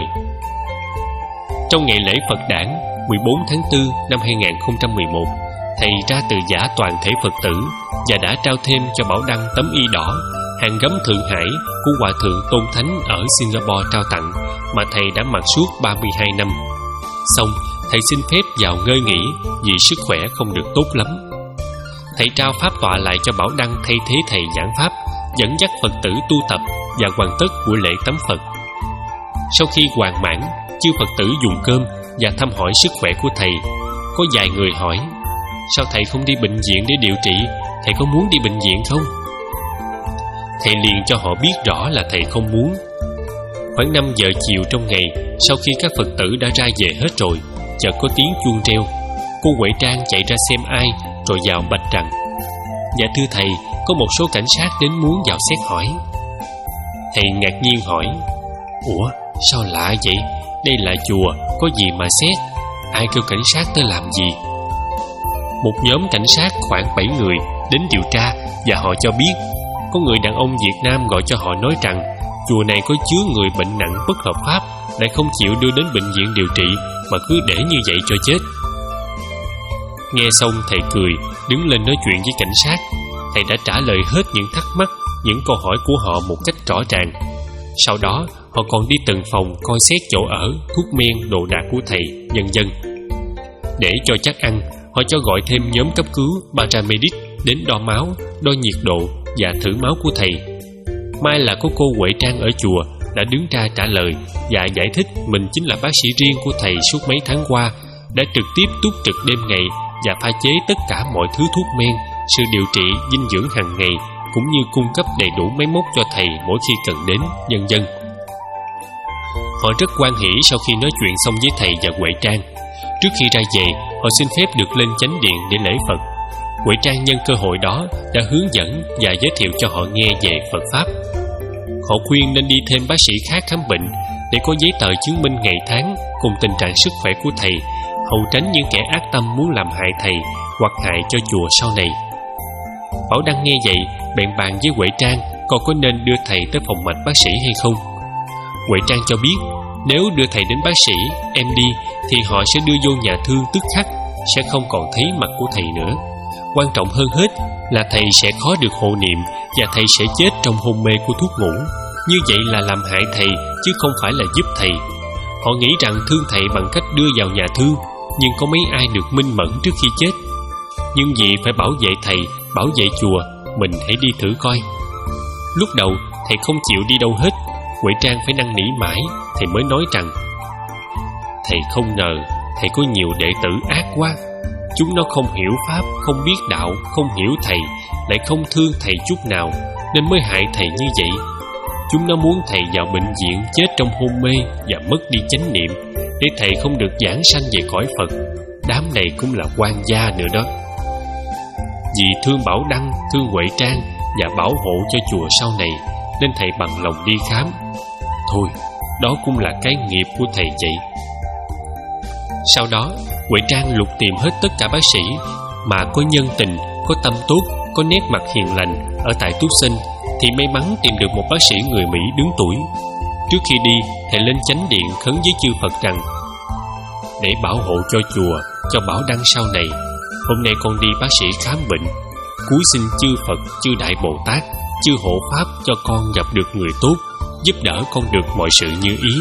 Trong ngày lễ Phật đản mười bốn tháng tư năm hai không một một, thầy ra từ giã toàn thể Phật tử và đã trao thêm cho Bảo Đăng tấm y đỏ, hàng gấm Thượng Hải của Hòa thượng Tôn Thánh ở Singapore trao tặng, mà thầy đã mặc suốt ba mươi hai năm. Xong, thầy xin phép vào ngơi nghỉ vì sức khỏe không được tốt lắm. Thầy trao pháp tọa lại cho Bảo Đăng thay thế thầy giảng pháp, dẫn dắt Phật tử tu tập và hoàn tất buổi lễ tắm Phật. Sau khi hoàn mãn, chư Phật tử dùng cơm và thăm hỏi sức khỏe của thầy. Có vài người hỏi: sao thầy không đi bệnh viện để điều trị? Thầy có muốn đi bệnh viện không? Thầy liền cho họ biết rõ là thầy không muốn. Khoảng năm giờ chiều trong ngày, sau khi các Phật tử đã ra về hết rồi, chợt có tiếng chuông reo. Cô Huệ Trang chạy ra xem ai, rồi vào bạch rằng: "Dạ thưa thầy, có một số cảnh sát đến muốn vào xét hỏi." Thầy ngạc nhiên hỏi: "Ủa, sao lạ vậy? Đây là chùa, có gì mà xét? Ai kêu cảnh sát tới làm gì?" Một nhóm cảnh sát khoảng bảy người đến điều tra, và họ cho biết có người đàn ông Việt Nam gọi cho họ nói rằng chùa này có chứa người bệnh nặng bất hợp pháp, lại không chịu đưa đến bệnh viện điều trị mà cứ để như vậy cho chết. Nghe xong thầy cười, đứng lên nói chuyện với cảnh sát. Thầy đã trả lời hết những thắc mắc, những câu hỏi của họ một cách rõ ràng. Sau đó họ còn đi từng phòng coi xét chỗ ở, thuốc men, đồ đạc của thầy, vân vân. Để cho chắc ăn, họ cho gọi thêm nhóm cấp cứu paramedic đến đo máu, đo nhiệt độ và thử máu của thầy. May là có cô Huệ Trang ở chùa đã đứng ra trả lời và giải thích mình chính là bác sĩ riêng của thầy suốt mấy tháng qua, đã trực tiếp túc trực đêm ngày và pha chế tất cả mọi thứ thuốc men, sự điều trị, dinh dưỡng hàng ngày, cũng như cung cấp đầy đủ máy móc cho thầy mỗi khi cần đến, vân vân. Họ rất hoan hỉ sau khi nói chuyện xong với thầy và Huệ Trang. Trước khi ra về, họ xin phép được lên chánh điện để lễ Phật. Huệ Trang nhân cơ hội đó đã hướng dẫn và giới thiệu cho họ nghe về Phật Pháp. Họ khuyên nên đi thêm bác sĩ khác khám bệnh để có giấy tờ chứng minh ngày tháng cùng tình trạng sức khỏe của thầy, hầu tránh những kẻ ác tâm muốn làm hại thầy hoặc hại cho chùa sau này. Bảo Đăng nghe vậy bèn bàn với Huệ Trang coi có nên đưa thầy tới phòng mạch bác sĩ hay không. Huệ Trang cho biết nếu đưa thầy đến bác sĩ em đi thì họ sẽ đưa vô nhà thương tức khắc, sẽ không còn thấy mặt của thầy nữa. Quan trọng hơn hết là thầy sẽ khó được hộ niệm và thầy sẽ chết trong hôn mê của thuốc ngủ. Như vậy là làm hại thầy chứ không phải là giúp thầy. Họ nghĩ rằng thương thầy bằng cách đưa vào nhà thương, nhưng có mấy ai được minh mẫn trước khi chết. Nhưng vì phải bảo vệ thầy, bảo vệ chùa, mình hãy đi thử coi. Lúc đầu thầy không chịu đi đâu hết. Huệ Trang phải năn nỉ mãi, thầy mới nói rằng: "Thầy không ngờ thầy có nhiều đệ tử ác quá. Chúng nó không hiểu Pháp, không biết đạo, không hiểu thầy, lại không thương thầy chút nào, nên mới hại thầy như vậy. Chúng nó muốn thầy vào bệnh viện chết trong hôn mê và mất đi chánh niệm, để thầy không được giảng sanh về cõi Phật. Đám này cũng là quan gia nữa đó." Vì thương Bảo Đăng, thương Huệ Trang và bảo hộ cho chùa sau này, nên thầy bằng lòng đi khám. Thôi, đó cũng là cái nghiệp của thầy vậy. Sau đó, Huệ Trang lục tìm hết tất cả bác sĩ mà có nhân tình, có tâm tốt, có nét mặt hiền lành ở tại Tucson, thì may mắn tìm được một bác sĩ người Mỹ đứng tuổi. Trước khi đi, thầy lên chánh điện khấn với chư Phật rằng: "Để bảo hộ cho chùa, cho Bảo Đăng sau này, hôm nay con đi bác sĩ khám bệnh. Cúi xin chư Phật, chư Đại Bồ Tát, chư hộ Pháp cho con gặp được người tốt, giúp đỡ con được mọi sự như ý."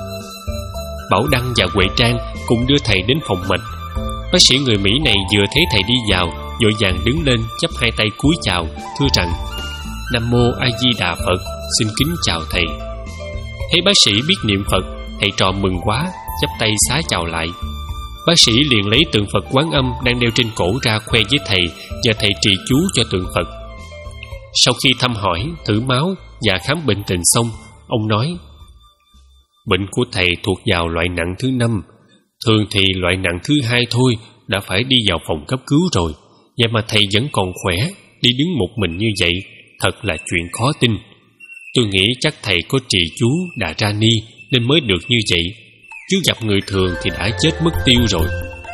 Bảo Đăng và Huệ Trang cùng đưa thầy đến phòng mạch. Bác sĩ người Mỹ này vừa thấy thầy đi vào, vội vàng đứng lên chắp hai tay cúi chào, thưa rằng: "Nam mô A Di Đà Phật, xin kính chào thầy." Thấy bác sĩ biết niệm Phật, thầy trò mừng quá, chắp tay xá chào lại. Bác sĩ liền lấy tượng Phật Quán Âm đang đeo trên cổ ra khoe với thầy, và thầy trì chú cho tượng Phật. Sau khi thăm hỏi, thử máu và khám bệnh tình xong, ông nói: "Bệnh của thầy thuộc vào loại nặng thứ năm. Thường thì loại nặng thứ hai thôi đã phải đi vào phòng cấp cứu rồi. Vậy mà thầy vẫn còn khỏe, đi đứng một mình như vậy, thật là chuyện khó tin. Tôi nghĩ chắc thầy có trì chú Đà Ra Ni nên mới được như vậy, chứ gặp người thường thì đã chết mất tiêu rồi."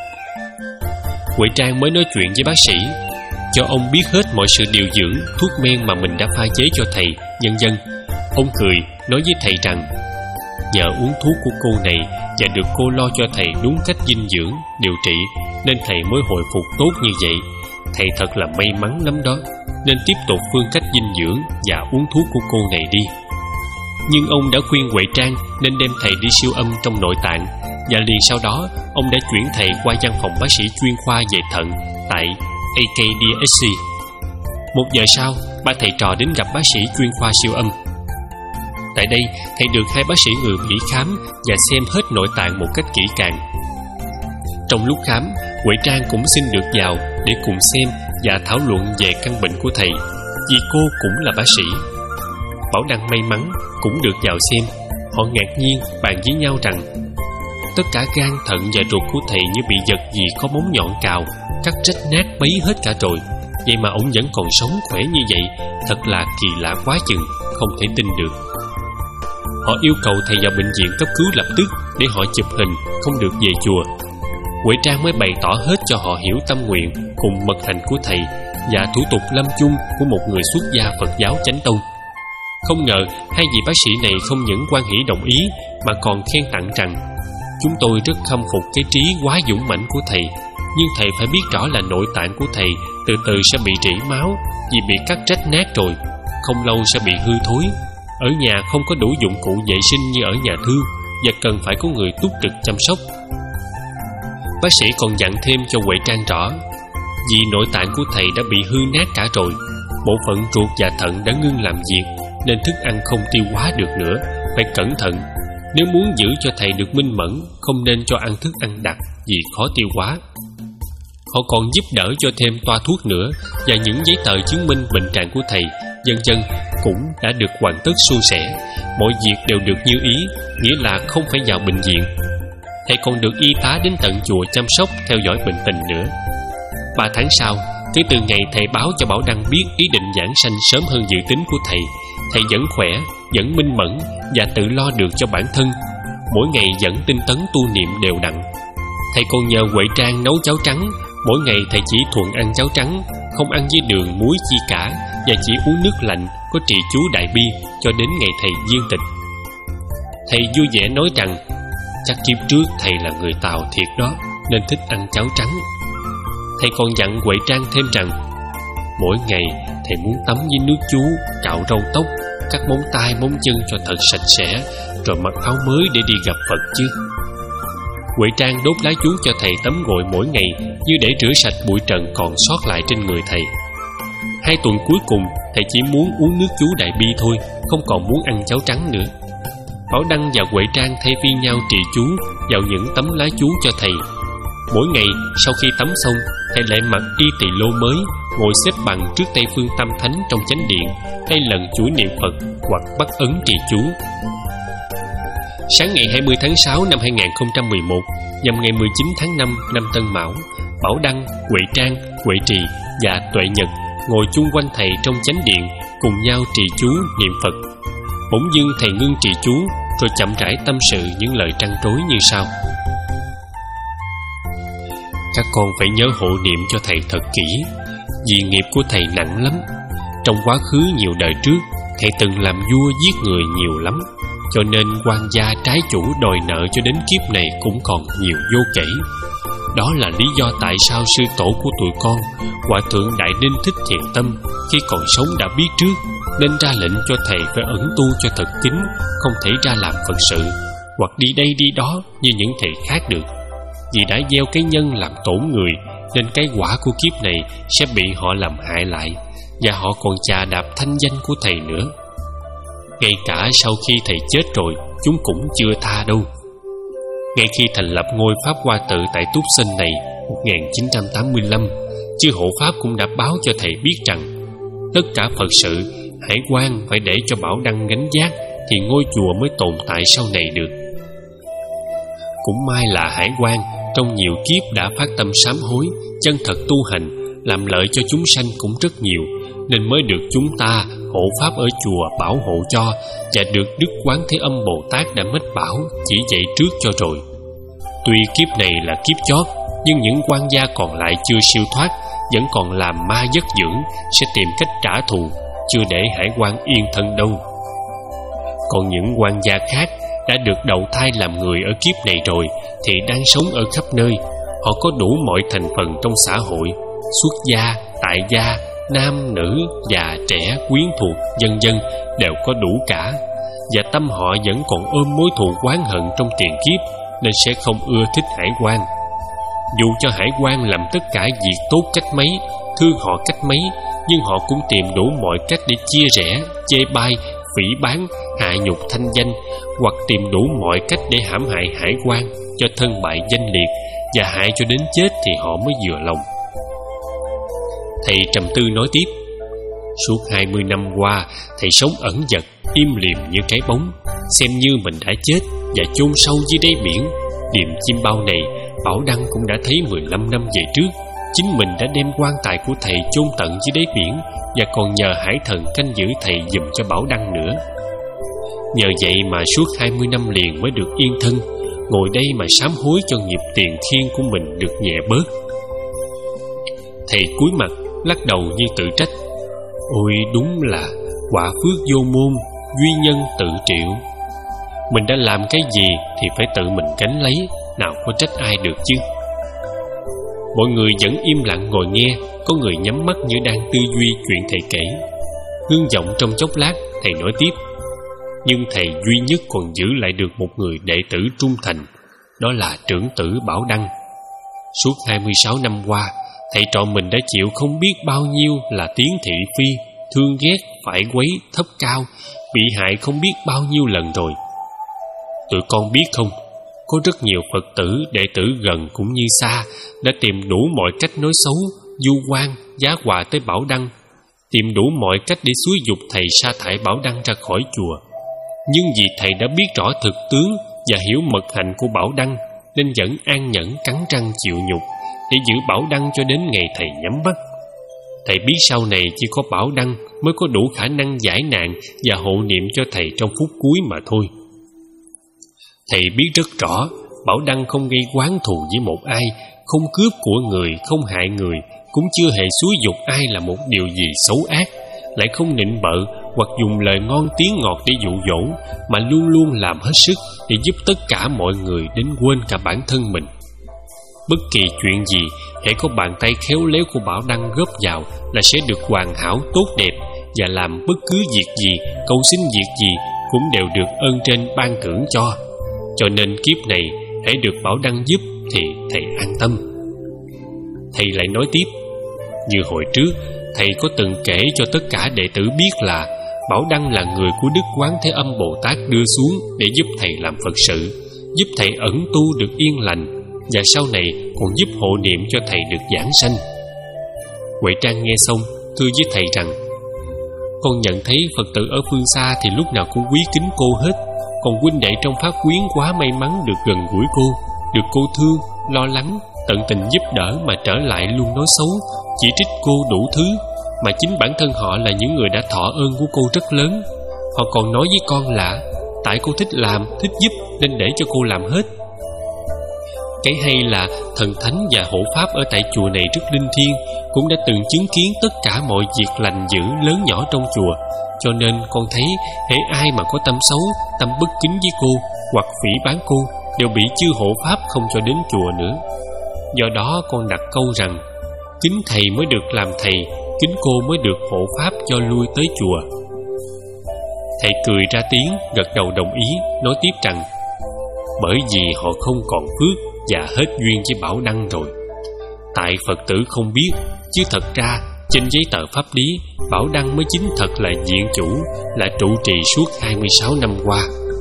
Huệ Trang mới nói chuyện với bác sĩ, cho ông biết hết mọi sự điều dưỡng, thuốc men mà mình đã pha chế cho thầy, vân vân. Ông cười nói với thầy rằng nhờ uống thuốc của cô này và được cô lo cho thầy đúng cách dinh dưỡng, điều trị, nên thầy mới hồi phục tốt như vậy. Thầy thật là may mắn lắm đó, nên tiếp tục phương cách dinh dưỡng và uống thuốc của cô này đi. Nhưng ông đã khuyên Huệ Trang nên đem thầy đi siêu âm trong nội tạng, và liền sau đó ông đã chuyển thầy qua văn phòng bác sĩ chuyên khoa về thận tại a ca đê ét xê. Một giờ sau, ba thầy trò đến gặp bác sĩ chuyên khoa siêu âm. Tại đây, thầy được hai bác sĩ người Mỹ khám và xem hết nội tạng một cách kỹ càng. Trong lúc khám, Huệ Trang cũng xin được vào để cùng xem và thảo luận về căn bệnh của thầy, vì cô cũng là bác sĩ. Bảo Đăng may mắn cũng được vào xem. Họ ngạc nhiên bàn với nhau rằng tất cả gan thận và ruột của thầy như bị vật gì có móng nhọn cào, cắt rách nát bấy hết cả rồi. Vậy mà ông vẫn còn sống khỏe như vậy, thật là kỳ lạ quá chừng, không thể tin được. Họ yêu cầu thầy vào bệnh viện cấp cứu lập tức để họ chụp hình, không được về chùa. Huệ Trang mới bày tỏ hết cho họ hiểu tâm nguyện cùng mật hành của thầy và thủ tục lâm chung của một người xuất gia Phật giáo Chánh Tông. Không ngờ hai vị bác sĩ này không những hoan hỷ đồng ý mà còn khen tặng rằng chúng tôi rất khâm phục cái trí quá dũng mãnh của thầy, nhưng thầy phải biết rõ là nội tạng của thầy từ từ sẽ bị rỉ máu vì bị cắt rách nát rồi, không lâu sẽ bị hư thối. Ở nhà không có đủ dụng cụ vệ sinh như ở nhà thương và cần phải có người túc trực chăm sóc. Bác sĩ còn dặn thêm cho Huệ Trang rõ, vì nội tạng của thầy đã bị hư nát cả rồi, bộ phận ruột và thận đã ngưng làm việc, nên thức ăn không tiêu hóa được nữa, phải cẩn thận. Nếu muốn giữ cho thầy được minh mẫn, không nên cho ăn thức ăn đặc vì khó tiêu hóa. Họ còn giúp đỡ cho thêm toa thuốc nữa, và những giấy tờ chứng minh bệnh trạng của thầy, vân vân cũng đã được hoàn tất suôn sẻ. Mọi việc đều được như ý, nghĩa là không phải vào bệnh viện. Thầy còn được y tá đến tận chùa chăm sóc, theo dõi bệnh tình nữa. Ba tháng sau, kể từ ngày thầy báo cho Bảo Đăng biết ý định giảng sanh sớm hơn dự tính của thầy, thầy vẫn khỏe, vẫn minh mẫn và tự lo được cho bản thân. Mỗi ngày vẫn tinh tấn tu niệm đều đặn. Thầy còn nhờ Huệ Trang nấu cháo trắng. Mỗi ngày thầy chỉ thuận ăn cháo trắng, không ăn với đường muối chi cả, và chỉ uống nước lạnh có trì chú Đại Bi cho đến ngày thầy viên tịch. Thầy vui vẻ nói rằng chắc kiếp trước thầy là người Tàu thiệt đó, nên thích ăn cháo trắng. Thầy còn dặn Huệ Trang thêm rằng mỗi ngày thầy muốn tắm với nước chú, cạo râu tóc, cắt móng tay móng chân cho thật sạch sẽ, rồi mặc áo mới để đi gặp Phật chứ. Huệ Trang đốt lá chú cho thầy tắm gội mỗi ngày, như để rửa sạch bụi trần còn sót lại trên người thầy. Hai tuần cuối cùng, thầy chỉ muốn uống nước chú Đại Bi thôi, không còn muốn ăn cháo trắng nữa. Bảo Đăng và Huệ Trang thay phiên nhau trì chú vào những tấm lá chú cho thầy. Mỗi ngày sau khi tắm xong, thầy lại mặc y tỳ lô mới, ngồi xếp bằng trước Tây Phương Tam Thánh trong chánh điện, hay lần chuỗi niệm Phật hoặc bắt ấn trì chú. Sáng ngày hai mươi tháng sáu năm hai nghìn không trăm mười một, nhằm ngày mười chín tháng năm năm Tân Mão, Bảo Đăng, Huệ Trang, Huệ Trì và Tuệ Nhật ngồi chung quanh thầy trong chánh điện, cùng nhau trì chú niệm Phật. Bỗng dưng thầy ngưng trì chú, rồi chậm rãi tâm sự những lời trăn trối như sau: các con phải nhớ hộ niệm cho thầy thật kỹ, vì nghiệp của thầy nặng lắm. Trong quá khứ nhiều đời trước, thầy từng làm vua giết người nhiều lắm, cho nên quan gia trái chủ đòi nợ cho đến kiếp này cũng còn nhiều vô kể. Đó là lý do tại sao sư tổ của tụi con, Hòa thượng Đại Ninh Thích Thiện Tâm, khi còn sống đã biết trước, nên ra lệnh cho thầy phải ẩn tu cho thật kín, không thể ra làm Phật sự hoặc đi đây đi đó như những thầy khác được. Vì đã gieo cái nhân làm tổn người, nên cái quả của kiếp này sẽ bị họ làm hại lại, và họ còn chà đạp thanh danh của thầy nữa. Ngay cả sau khi thầy chết rồi, chúng cũng chưa tha đâu. Ngay khi thành lập ngôi Pháp Hoa Tự tại Túc Sinh này một nghìn chín trăm tám mươi lăm, chư hộ Pháp cũng đã báo cho thầy biết rằng tất cả Phật sự, hải quan phải để cho Bảo Đăng gánh vác, thì ngôi chùa mới tồn tại sau này được. Cũng may là hải quan trong nhiều kiếp đã phát tâm sám hối, chân thật tu hành, làm lợi cho chúng sanh cũng rất nhiều, nên mới được chúng ta hộ Pháp ở chùa bảo hộ cho, và được Đức Quán Thế Âm Bồ Tát đã mách bảo chỉ dạy trước cho rồi. Tuy kiếp này là kiếp chót, nhưng những quan gia còn lại chưa siêu thoát, vẫn còn làm ma giấc dưỡng, sẽ tìm cách trả thù, chưa để hải quan yên thân đâu. Còn những quan gia khác đã được đầu thai làm người ở kiếp này rồi, thì đang sống ở khắp nơi. Họ có đủ mọi thành phần trong xã hội, xuất gia, tại gia, nam, nữ, già, trẻ, quyến thuộc, vân vân đều có đủ cả. Và tâm họ vẫn còn ôm mối thù oán hận trong tiền kiếp, nên sẽ không ưa thích hải quan. Dù cho hải quan làm tất cả việc tốt cách mấy, thương họ cách mấy, nhưng họ cũng tìm đủ mọi cách để chia rẽ, chê bai, phỉ báng, hạ nhục thanh danh, hoặc tìm đủ mọi cách để hãm hại hải quan cho thân bại danh liệt, và hại cho đến chết thì họ mới vừa lòng. Thầy trầm tư nói tiếp: suốt hai mươi năm qua, thầy sống ẩn dật, im lìm như cái bóng, xem như mình đã chết và chôn sâu dưới đáy biển. Điềm chim bao này Bảo Đăng cũng đã thấy mười lăm năm về trước. Chính mình đã đem quan tài của thầy chôn tận dưới đáy biển, và còn nhờ hải thần canh giữ thầy giùm cho Bảo Đăng nữa. Nhờ vậy mà suốt hai mươi năm liền mới được yên thân, ngồi đây mà sám hối cho nghiệp tiền thiên của mình được nhẹ bớt. Thầy cúi mặt lắc đầu như tự trách. Ôi đúng là quả phước vô môn, duy nhân tự triệu. Mình đã làm cái gì thì phải tự mình gánh lấy, nào có trách ai được chứ. Mọi người vẫn im lặng ngồi nghe. Có người nhắm mắt như đang tư duy chuyện thầy kể. Hương vọng trong chốc lát, thầy nói tiếp. Nhưng thầy duy nhất còn giữ lại được một người đệ tử trung thành, đó là trưởng tử Bảo Đăng. Suốt hai mươi sáu năm qua, thầy trò mình đã chịu không biết bao nhiêu là tiếng thị phi, thương ghét, phải quấy, thấp cao, bị hại không biết bao nhiêu lần rồi. Tụi con biết không, có rất nhiều Phật tử, đệ tử gần cũng như xa đã tìm đủ mọi cách nói xấu, vu oan, giá họa tới Bảo Đăng, tìm đủ mọi cách để xúi giục thầy sa thải Bảo Đăng ra khỏi chùa. Nhưng vì thầy đã biết rõ thực tướng và hiểu mật hạnh của Bảo Đăng, nên vẫn an nhẫn cắn răng chịu nhục để giữ Bảo Đăng cho đến ngày thầy nhắm mắt. Thầy biết sau này chỉ có Bảo Đăng mới có đủ khả năng giải nạn và hộ niệm cho thầy trong phút cuối mà thôi. Thầy biết rất rõ Bảo Đăng không gây oán thù với một ai, không cướp của người, không hại người, cũng chưa hề xúi giục ai là một điều gì xấu ác, lại không nịnh bợ hoặc dùng lời ngon tiếng ngọt để dụ dỗ, mà luôn luôn làm hết sức để giúp tất cả mọi người đến quên cả bản thân mình. Bất kỳ chuyện gì, hễ có bàn tay khéo léo của Bảo Đăng góp vào là sẽ được hoàn hảo tốt đẹp, và làm bất cứ việc gì, cầu xin việc gì cũng đều được ơn trên ban thưởng cho. Cho nên kiếp này hễ được Bảo Đăng giúp thì thầy an tâm. Thầy lại nói tiếp. Như hồi trước, thầy có từng kể cho tất cả đệ tử biết là Bảo Đăng là người của Đức Quán Thế Âm Bồ Tát đưa xuống để giúp thầy làm Phật sự, giúp thầy ẩn tu được yên lành, và sau này còn giúp hộ niệm cho thầy được giảng sanh. Huệ Trang nghe xong thưa với thầy rằng: Con nhận thấy Phật tử ở phương xa thì lúc nào cũng quý kính cô hết, còn huynh đệ trong pháp quyến quá may mắn được gần gũi cô, được cô thương, lo lắng, tận tình giúp đỡ, mà trở lại luôn nói xấu, chỉ trích cô đủ thứ, mà chính bản thân họ là những người đã thọ ơn của cô rất lớn. Họ còn nói với con là tại cô thích làm, thích giúp nên để cho cô làm hết. Cái hay là thần thánh và hộ pháp ở tại chùa này rất linh thiêng, cũng đã từng chứng kiến tất cả mọi việc lành dữ lớn nhỏ trong chùa. Cho nên con thấy hễ ai mà có tâm xấu, tâm bất kính với cô hoặc phỉ báng cô đều bị chư hộ pháp không cho đến chùa nữa. Do đó con đặt câu rằng kính thầy mới được làm thầy, kính cô mới được hộ pháp cho lui tới chùa. Thầy cười ra tiếng, gật đầu đồng ý, nói tiếp rằng bởi vì họ không còn phước và hết duyên với Bảo Đăng rồi. Tại Phật tử không biết, chứ thật ra trên giấy tờ pháp lý, Bảo Đăng mới chính thật là diện chủ, là trụ trì suốt hai mươi sáu năm qua.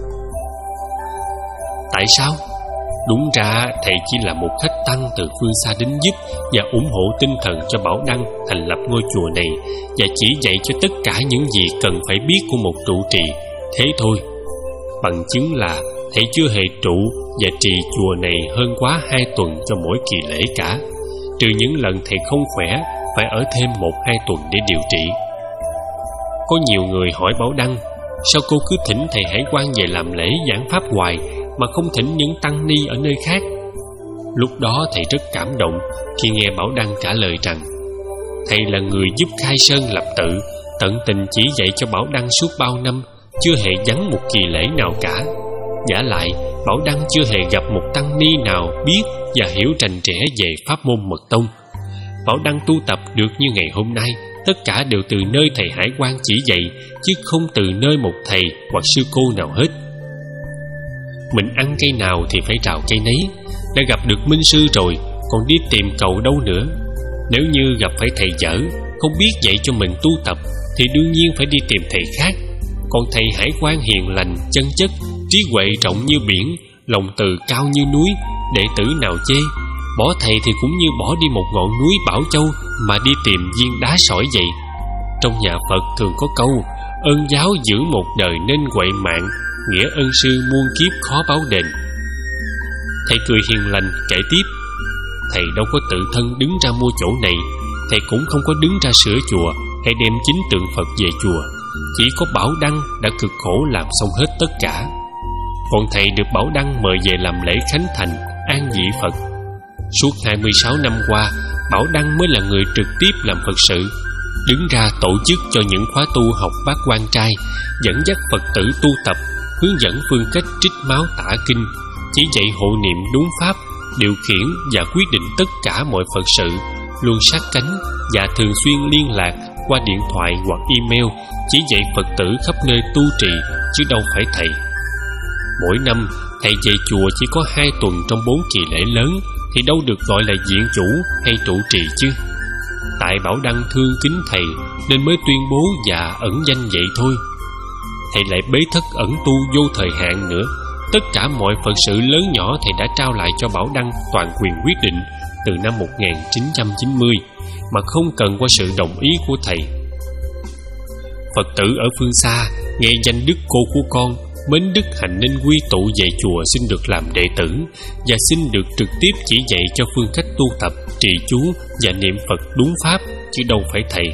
Tại sao? Đúng ra thầy chỉ là một khách tăng từ phương xa đến giúp và ủng hộ tinh thần cho Bảo Đăng thành lập ngôi chùa này, và chỉ dạy cho tất cả những gì cần phải biết của một trụ trì, thế thôi. Bằng chứng là thầy chưa hề trụ và trì chùa này hơn quá hai tuần cho mỗi kỳ lễ cả, trừ những lần thầy không khỏe phải ở thêm một hai tuần để điều trị. Có nhiều người hỏi Bảo Đăng, sao cô cứ thỉnh thầy Hải Quan về làm lễ giảng pháp hoài mà không thỉnh những tăng ni ở nơi khác? Lúc đó thầy rất cảm động khi nghe Bảo Đăng trả lời rằng thầy là người giúp khai sơn lập tự, tận tình chỉ dạy cho Bảo Đăng suốt bao năm, chưa hề vắng một kỳ lễ nào cả. Vả lại, Bảo Đăng chưa hề gặp một tăng ni nào biết và hiểu rành rẽ về pháp môn mật tông. Bảo Đăng tu tập được như ngày hôm nay, tất cả đều từ nơi thầy Hải Quan chỉ dạy, chứ không từ nơi một thầy hoặc sư cô nào hết. Mình ăn cây nào thì phải rào cây nấy. Đã gặp được minh sư rồi, còn đi tìm cầu đâu nữa. Nếu như gặp phải thầy dở, không biết dạy cho mình tu tập, thì đương nhiên phải đi tìm thầy khác. Còn thầy Hải Quan hiền lành, chân chất, trí huệ rộng như biển, lòng từ cao như núi, đệ tử nào chê. Bỏ thầy thì cũng như bỏ đi một ngọn núi Bảo Châu mà đi tìm viên đá sỏi vậy. Trong nhà Phật thường có câu ơn giáo giữ một đời nên huệ mạng, nghĩa ân sư muôn kiếp khó báo đền. Thầy cười hiền lành kể tiếp: thầy đâu có tự thân đứng ra mua chỗ này, thầy cũng không có đứng ra sửa chùa hay đem chính tượng Phật về chùa. Chỉ có Bảo Đăng đã cực khổ làm xong hết tất cả. Còn thầy được Bảo Đăng mời về làm lễ khánh thành an vị Phật. Suốt hai mươi sáu năm qua, Bảo Đăng mới là người trực tiếp làm Phật sự, đứng ra tổ chức cho những khóa tu học bát quan trai, dẫn dắt Phật tử tu tập, hướng dẫn phương cách trích máu tả kinh, chỉ dạy hộ niệm đúng pháp, điều khiển và quyết định tất cả mọi Phật sự, luôn sát cánh và thường xuyên liên lạc qua điện thoại hoặc email, chỉ dạy Phật tử khắp nơi tu trì chứ đâu phải thầy. Mỗi năm thầy về chùa chỉ có hai tuần trong bốn kỳ lễ lớn, thì đâu được gọi là diện chủ hay trụ trì chứ. Tại Bảo Đăng thương kính thầy nên mới tuyên bố và ẩn danh vậy thôi. Thầy lại bế thất ẩn tu vô thời hạn nữa. Tất cả mọi Phật sự lớn nhỏ thầy đã trao lại cho Bảo Đăng toàn quyền quyết định từ năm một nghìn chín trăm chín mươi, mà không cần qua sự đồng ý của thầy. Phật tử ở phương xa nghe danh đức cô của con mến đức hạnh nên quy tụ về chùa xin được làm đệ tử và xin được trực tiếp chỉ dạy cho phương cách tu tập, trì chú và niệm Phật đúng pháp, chứ đâu phải thầy.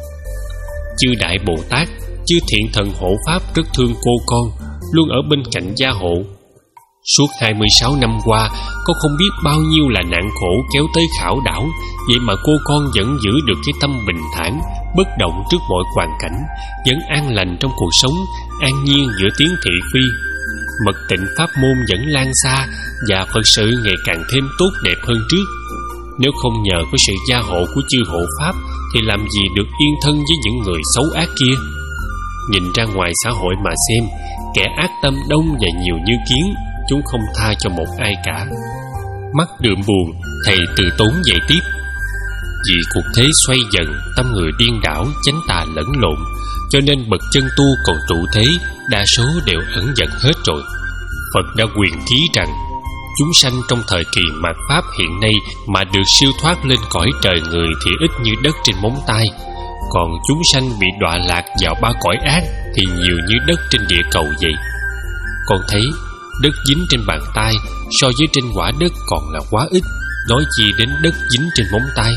Chư Đại Bồ Tát, chư Thiện Thần Hộ Pháp rất thương cô con, luôn ở bên cạnh gia hộ. Suốt hai mươi sáu năm qua, có không biết bao nhiêu là nạn khổ kéo tới khảo đảo, vậy mà cô con vẫn giữ được cái tâm bình thản, bất động trước mọi hoàn cảnh, vẫn an lành trong cuộc sống, an nhiên giữa tiếng thị phi. Mật tịnh pháp môn vẫn lan xa và Phật sự ngày càng thêm tốt đẹp hơn trước. Nếu không nhờ có sự gia hộ của chư hộ pháp thì làm gì được yên thân với những người xấu ác kia. Nhìn ra ngoài xã hội mà xem, kẻ ác tâm đông và nhiều như kiến, chúng không tha cho một ai cả. Mắt đượm buồn, thầy từ tốn dạy tiếp: vì cuộc thế xoay dần, tâm người điên đảo, chánh tà lẫn lộn, cho nên bậc chân tu còn trụ thế đa số đều ẩn dật hết rồi. Phật đã quyền ký rằng chúng sanh trong thời kỳ mạt pháp hiện nay mà được siêu thoát lên cõi trời người thì ít như đất trên móng tay, còn chúng sanh bị đọa lạc vào ba cõi ác thì nhiều như đất trên địa cầu vậy. Con thấy đất dính trên bàn tay so với trên quả đất còn là quá ít, nói chi đến đất dính trên móng tay.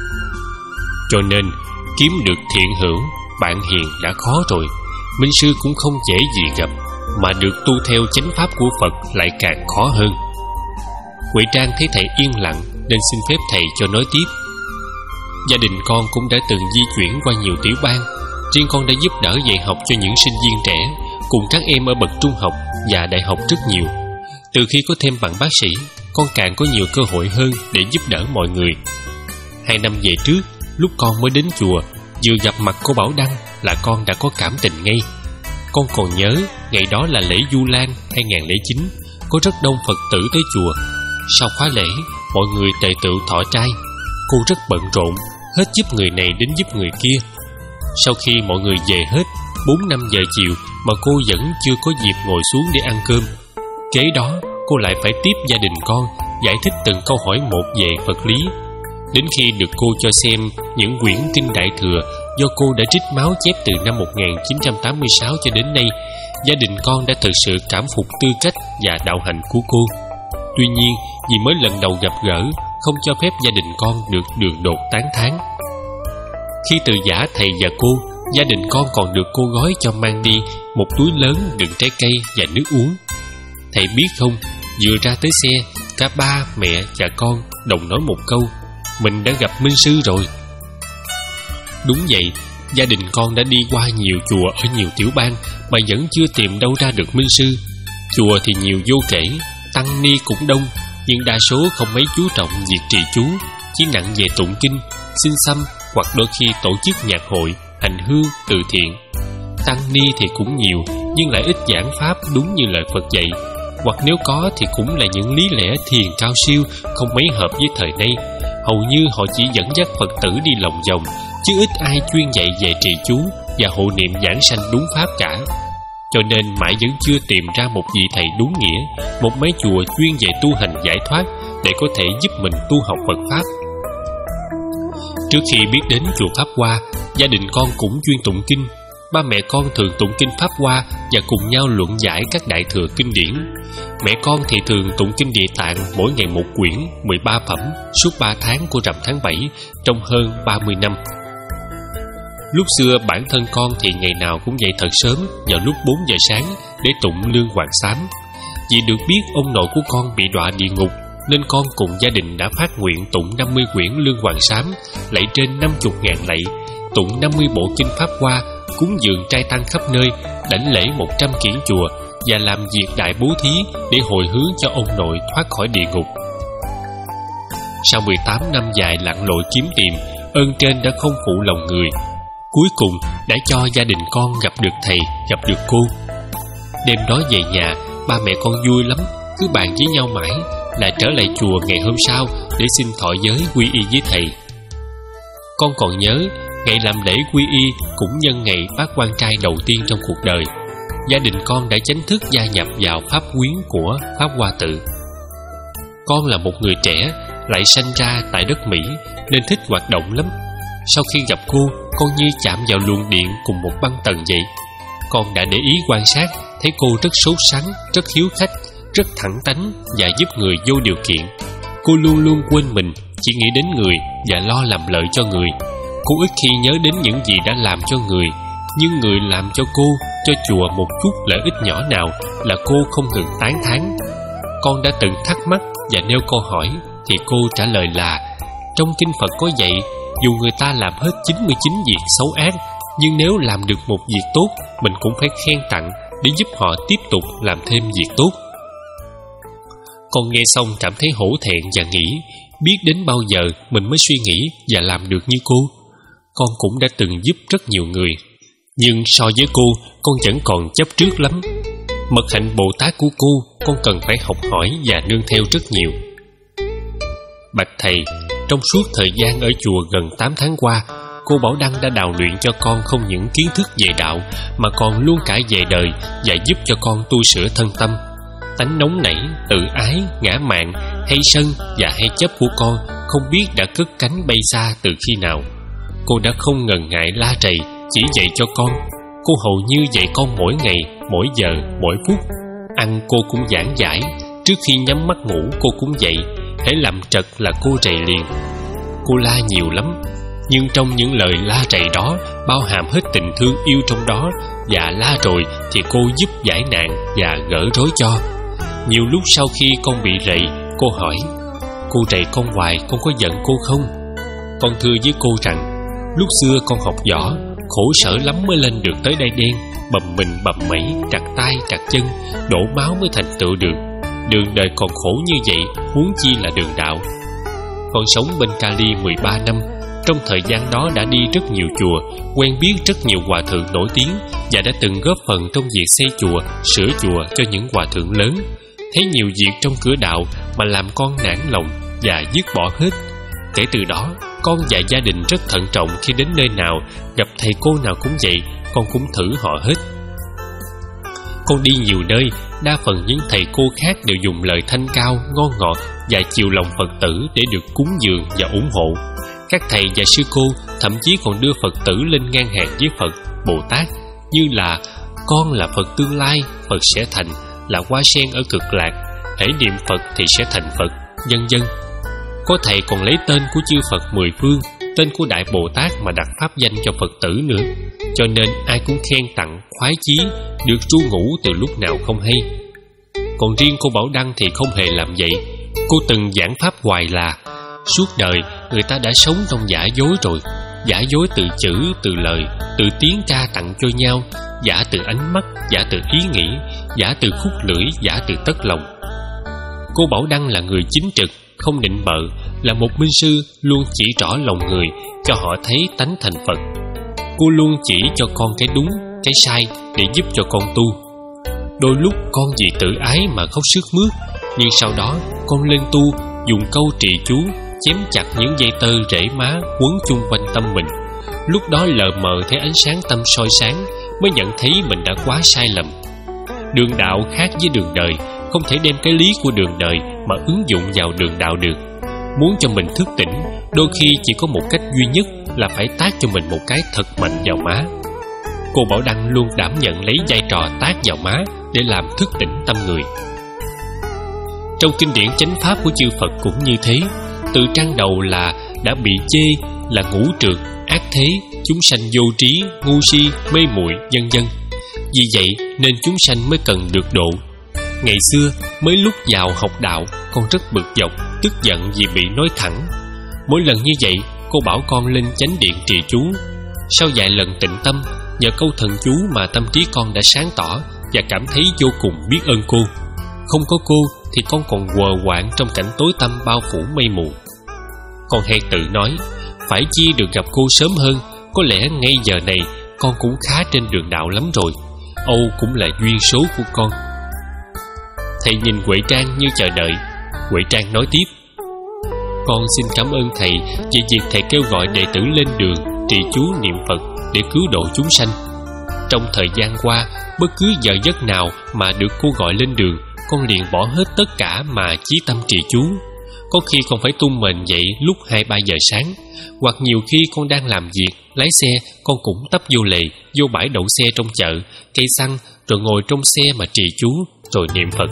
Cho nên kiếm được thiện hữu, bạn hiền đã khó rồi, minh sư cũng không dễ gì gặp, mà được tu theo chánh pháp của Phật lại càng khó hơn. Huệ Trang thấy thầy yên lặng nên xin phép thầy cho nói tiếp. Gia đình con cũng đã từng di chuyển qua nhiều tiểu bang. Riêng con đã giúp đỡ dạy học cho những sinh viên trẻ cùng các em ở bậc trung học và đại học rất nhiều. Từ khi có thêm bằng bác sĩ, con càng có nhiều cơ hội hơn để giúp đỡ mọi người. Hai năm về trước, lúc con mới đến chùa, vừa gặp mặt cô Bảo Đăng là con đã có cảm tình ngay. Con còn nhớ ngày đó là lễ Vu Lan hai nghìn không trăm lẻ chín, có rất đông Phật tử tới chùa. Sau khóa lễ, mọi người tề tựu thọ trai. Cô rất bận rộn, hết giúp người này đến giúp người kia. Sau khi mọi người về hết, bốn năm giờ chiều mà cô vẫn chưa có dịp ngồi xuống để ăn cơm. Kế đó, cô lại phải tiếp gia đình con, giải thích từng câu hỏi một về Phật lý. Đến khi được cô cho xem những quyển kinh Đại Thừa do cô đã trích máu chép từ năm một nghìn chín trăm tám mươi sáu cho đến nay, gia đình con đã thực sự cảm phục tư cách và đạo hạnh của cô. Tuy nhiên, vì mới lần đầu gặp gỡ, không cho phép gia đình con được đường đột tán thán. Khi từ giã thầy và cô, gia đình con còn được cô gói cho mang đi một túi lớn đựng trái cây và nước uống. Thầy biết không, vừa ra tới xe, cả ba, mẹ và con đồng nói một câu: mình đã gặp minh sư rồi. Đúng vậy, gia đình con đã đi qua nhiều chùa ở nhiều tiểu bang mà vẫn chưa tìm đâu ra được minh sư. Chùa thì nhiều vô kể, tăng ni cũng đông, nhưng đa số không mấy chú trọng việc trì chú, chỉ nặng về tụng kinh, xin xăm hoặc đôi khi tổ chức nhạc hội, hành hương, từ thiện. Tăng ni thì cũng nhiều, nhưng lại ít giảng pháp đúng như lời Phật dạy, hoặc nếu có thì cũng là những lý lẽ thiền cao siêu, không mấy hợp với thời nay. Hầu như họ chỉ dẫn dắt Phật tử đi lòng vòng, chứ ít ai chuyên dạy về trì chú và hộ niệm giảng sanh đúng pháp cả. Cho nên mãi vẫn chưa tìm ra một vị thầy đúng nghĩa, một mấy chùa chuyên dạy tu hành giải thoát để có thể giúp mình tu học Phật pháp. Trước khi biết đến chùa Pháp Hoa, gia đình con cũng chuyên tụng kinh. ba mẹ con thường tụng kinh Pháp Hoa và cùng nhau luận giải các đại thừa kinh điển. Mẹ con thì thường tụng kinh Địa Tạng mỗi ngày một quyển, mười ba phẩm, suốt ba tháng của rằm tháng bảy, trong hơn ba mươi năm. Lúc xưa bản thân con thì ngày nào cũng dậy thật sớm vào lúc bốn giờ sáng để tụng Lương Hoàng Sám. Vì được biết ông nội của con bị đọa địa ngục, nên con cùng gia đình đã phát nguyện tụng năm mươi quyển Lương Hoàng Sám, lạy trên năm mươi ngàn lạy, tụng năm mươi bộ kinh Pháp Hoa, cúng dường trai tăng khắp nơi, đảnh lễ một trăm kiển chùa và làm việc đại bố thí để hồi hướng cho ông nội thoát khỏi địa ngục. Sau mười tám năm dài lặn lội kiếm tìm, ơn trên đã không phụ lòng người. Cuối cùng đã cho gia đình con gặp được thầy, gặp được cô. Đêm đó về nhà, ba mẹ con vui lắm, cứ bàn với nhau mãi là trở lại chùa ngày hôm sau để xin thọ giới quy y với thầy. Con còn nhớ ngày làm lễ quy y cũng nhân ngày bác quan trai đầu tiên trong cuộc đời. Gia đình con đã chính thức gia nhập vào pháp quyến của Pháp Hoa Tự. Con là một người trẻ, lại sanh ra tại đất Mỹ nên thích hoạt động lắm. Sau khi gặp cô, con như chạm vào luồng điện cùng một băng tần vậy. Con đã để ý quan sát, thấy cô rất sốt sắng, rất hiếu khách, rất thẳng tánh và giúp người vô điều kiện. Cô luôn luôn quên mình, chỉ nghĩ đến người và lo làm lợi cho người. Cô ít khi nhớ đến những gì đã làm cho người, nhưng người làm cho cô, cho chùa một chút lợi ích nhỏ nào là cô không ngừng tán thán. Con đã từng thắc mắc và nêu câu hỏi thì cô trả lời là trong kinh Phật có dạy, dù người ta làm hết chín mươi chín việc xấu ác, nhưng nếu làm được một việc tốt, mình cũng phải khen tặng để giúp họ tiếp tục làm thêm việc tốt. Con nghe xong cảm thấy hổ thẹn và nghĩ, biết đến bao giờ mình mới suy nghĩ và làm được như cô. Con cũng đã từng giúp rất nhiều người, nhưng so với cô, con vẫn còn chấp trước lắm. Mật hạnh Bồ Tát của cô, con cần phải học hỏi và nương theo rất nhiều. Bạch thầy, trong suốt thời gian ở chùa gần tám tháng qua, cô Bảo Đăng đã đào luyện cho con không những kiến thức về đạo, mà còn luôn cả về đời và giúp cho con tu sửa thân tâm. Tánh nóng nảy, tự ái, ngã mạn, hay sân và hay chấp của con không biết đã cất cánh bay xa từ khi nào. Cô đã không ngần ngại la rầy, chỉ dạy cho con. Cô hầu như dạy con mỗi ngày, mỗi giờ, mỗi phút. Ăn cô cũng giảng giải, trước khi nhắm mắt ngủ cô cũng dạy. Hễ làm trật là cô rầy liền. Cô la nhiều lắm, nhưng trong những lời la rầy đó bao hàm hết tình thương yêu trong đó. Và la rồi thì cô giúp giải nạn và gỡ rối cho. Nhiều lúc sau khi con bị rầy, cô hỏi, cô rầy con hoài, con có giận cô không? Con thưa với cô rằng, lúc xưa con học võ, khổ sở lắm mới lên được tới đai đen, bầm mình bầm mẩy, trật tay trật chân, đổ máu mới thành tựu được. Đường đời còn khổ như vậy, huống chi là đường đạo. Con sống bên Cali mười ba năm. Trong thời gian đó đã đi rất nhiều chùa, quen biết rất nhiều hòa thượng nổi tiếng và đã từng góp phần trong việc xây chùa, sửa chùa cho những hòa thượng lớn. Thấy nhiều việc trong cửa đạo mà làm con nản lòng và dứt bỏ hết. Kể từ đó, con và gia đình rất thận trọng khi đến nơi nào, gặp thầy cô nào cũng vậy, con cũng thử họ hết. Con đi nhiều nơi, đa phần những thầy cô khác đều dùng lời thanh cao, ngon ngọt và chiều lòng Phật tử để được cúng dường và ủng hộ. Các thầy và sư cô thậm chí còn đưa Phật tử lên ngang hàng với Phật, Bồ Tát, như là con là Phật tương lai, Phật sẽ thành, là hoa sen ở cực lạc, hễ niệm Phật thì sẽ thành Phật, vân vân. Có thầy còn lấy tên của chư Phật mười phương, tên của Đại Bồ Tát mà đặt pháp danh cho Phật tử nữa. Cho nên ai cũng khen tặng, khoái chí, được ru ngủ từ lúc nào không hay. Còn riêng cô Bảo Đăng thì không hề làm vậy. Cô từng giảng pháp hoài là suốt đời người ta đã sống trong giả dối rồi. Giả dối từ chữ, từ lời, từ tiếng ca tặng cho nhau, giả từ ánh mắt, giả từ ý nghĩ, giả từ khúc lưỡi, giả từ tất lòng. Cô Bảo Đăng là người chính trực, không nịnh bợ, là một minh sư luôn chỉ rõ lòng người, cho họ thấy tánh thành Phật. Cô luôn chỉ cho con cái đúng, cái sai để giúp cho con tu. Đôi lúc con vì tự ái mà khóc sướt mướt, nhưng sau đó con lên tu, dùng câu trì chú chém chặt những dây tơ rễ má quấn chung quanh tâm mình. Lúc đó lờ mờ thấy ánh sáng tâm soi sáng, mới nhận thấy mình đã quá sai lầm. Đường đạo khác với đường đời, không thể đem cái lý của đường đời mà ứng dụng vào đường đạo được. Muốn cho mình thức tỉnh, đôi khi chỉ có một cách duy nhất là phải tát cho mình một cái thật mạnh vào má. Cô Bảo Đăng luôn đảm nhận lấy vai trò tát vào má để làm thức tỉnh tâm người. Trong kinh điển chánh pháp của chư Phật cũng như thế. Từ trang đầu là đã bị chê là ngũ trược, ác thế, chúng sanh vô trí, ngu si, mê muội, vân vân. Vì vậy nên chúng sanh mới cần được độ. Ngày xưa mới lúc vào học đạo, con rất bực dọc, tức giận vì bị nói thẳng. Mỗi lần như vậy, cô bảo con lên chánh điện trì chú. Sau vài lần tịnh tâm, nhờ câu thần chú mà tâm trí con đã sáng tỏ và cảm thấy vô cùng biết ơn cô. Không có cô thì con còn quờ quạng trong cảnh tối tăm bao phủ mây mù. Con hay tự nói, phải chi được gặp cô sớm hơn, có lẽ ngay giờ này con cũng khá trên đường đạo lắm rồi. Âu cũng là duyên số của con. Thầy nhìn Huệ Trang như chờ đợi. Huệ Trang nói tiếp: Con xin cảm ơn thầy vì việc thầy kêu gọi đệ tử lên đường trì chú niệm Phật để cứu độ chúng sanh. Trong thời gian qua, bất cứ giờ giấc nào mà được cô gọi lên đường, con liền bỏ hết tất cả mà chí tâm trì chú. Có khi con phải tung mền dậy lúc hai ba giờ sáng, hoặc nhiều khi con đang làm việc, lái xe, con cũng tấp vô lề, vô bãi đậu xe trong chợ, cây xăng, rồi ngồi trong xe mà trì chú, rồi niệm Phật.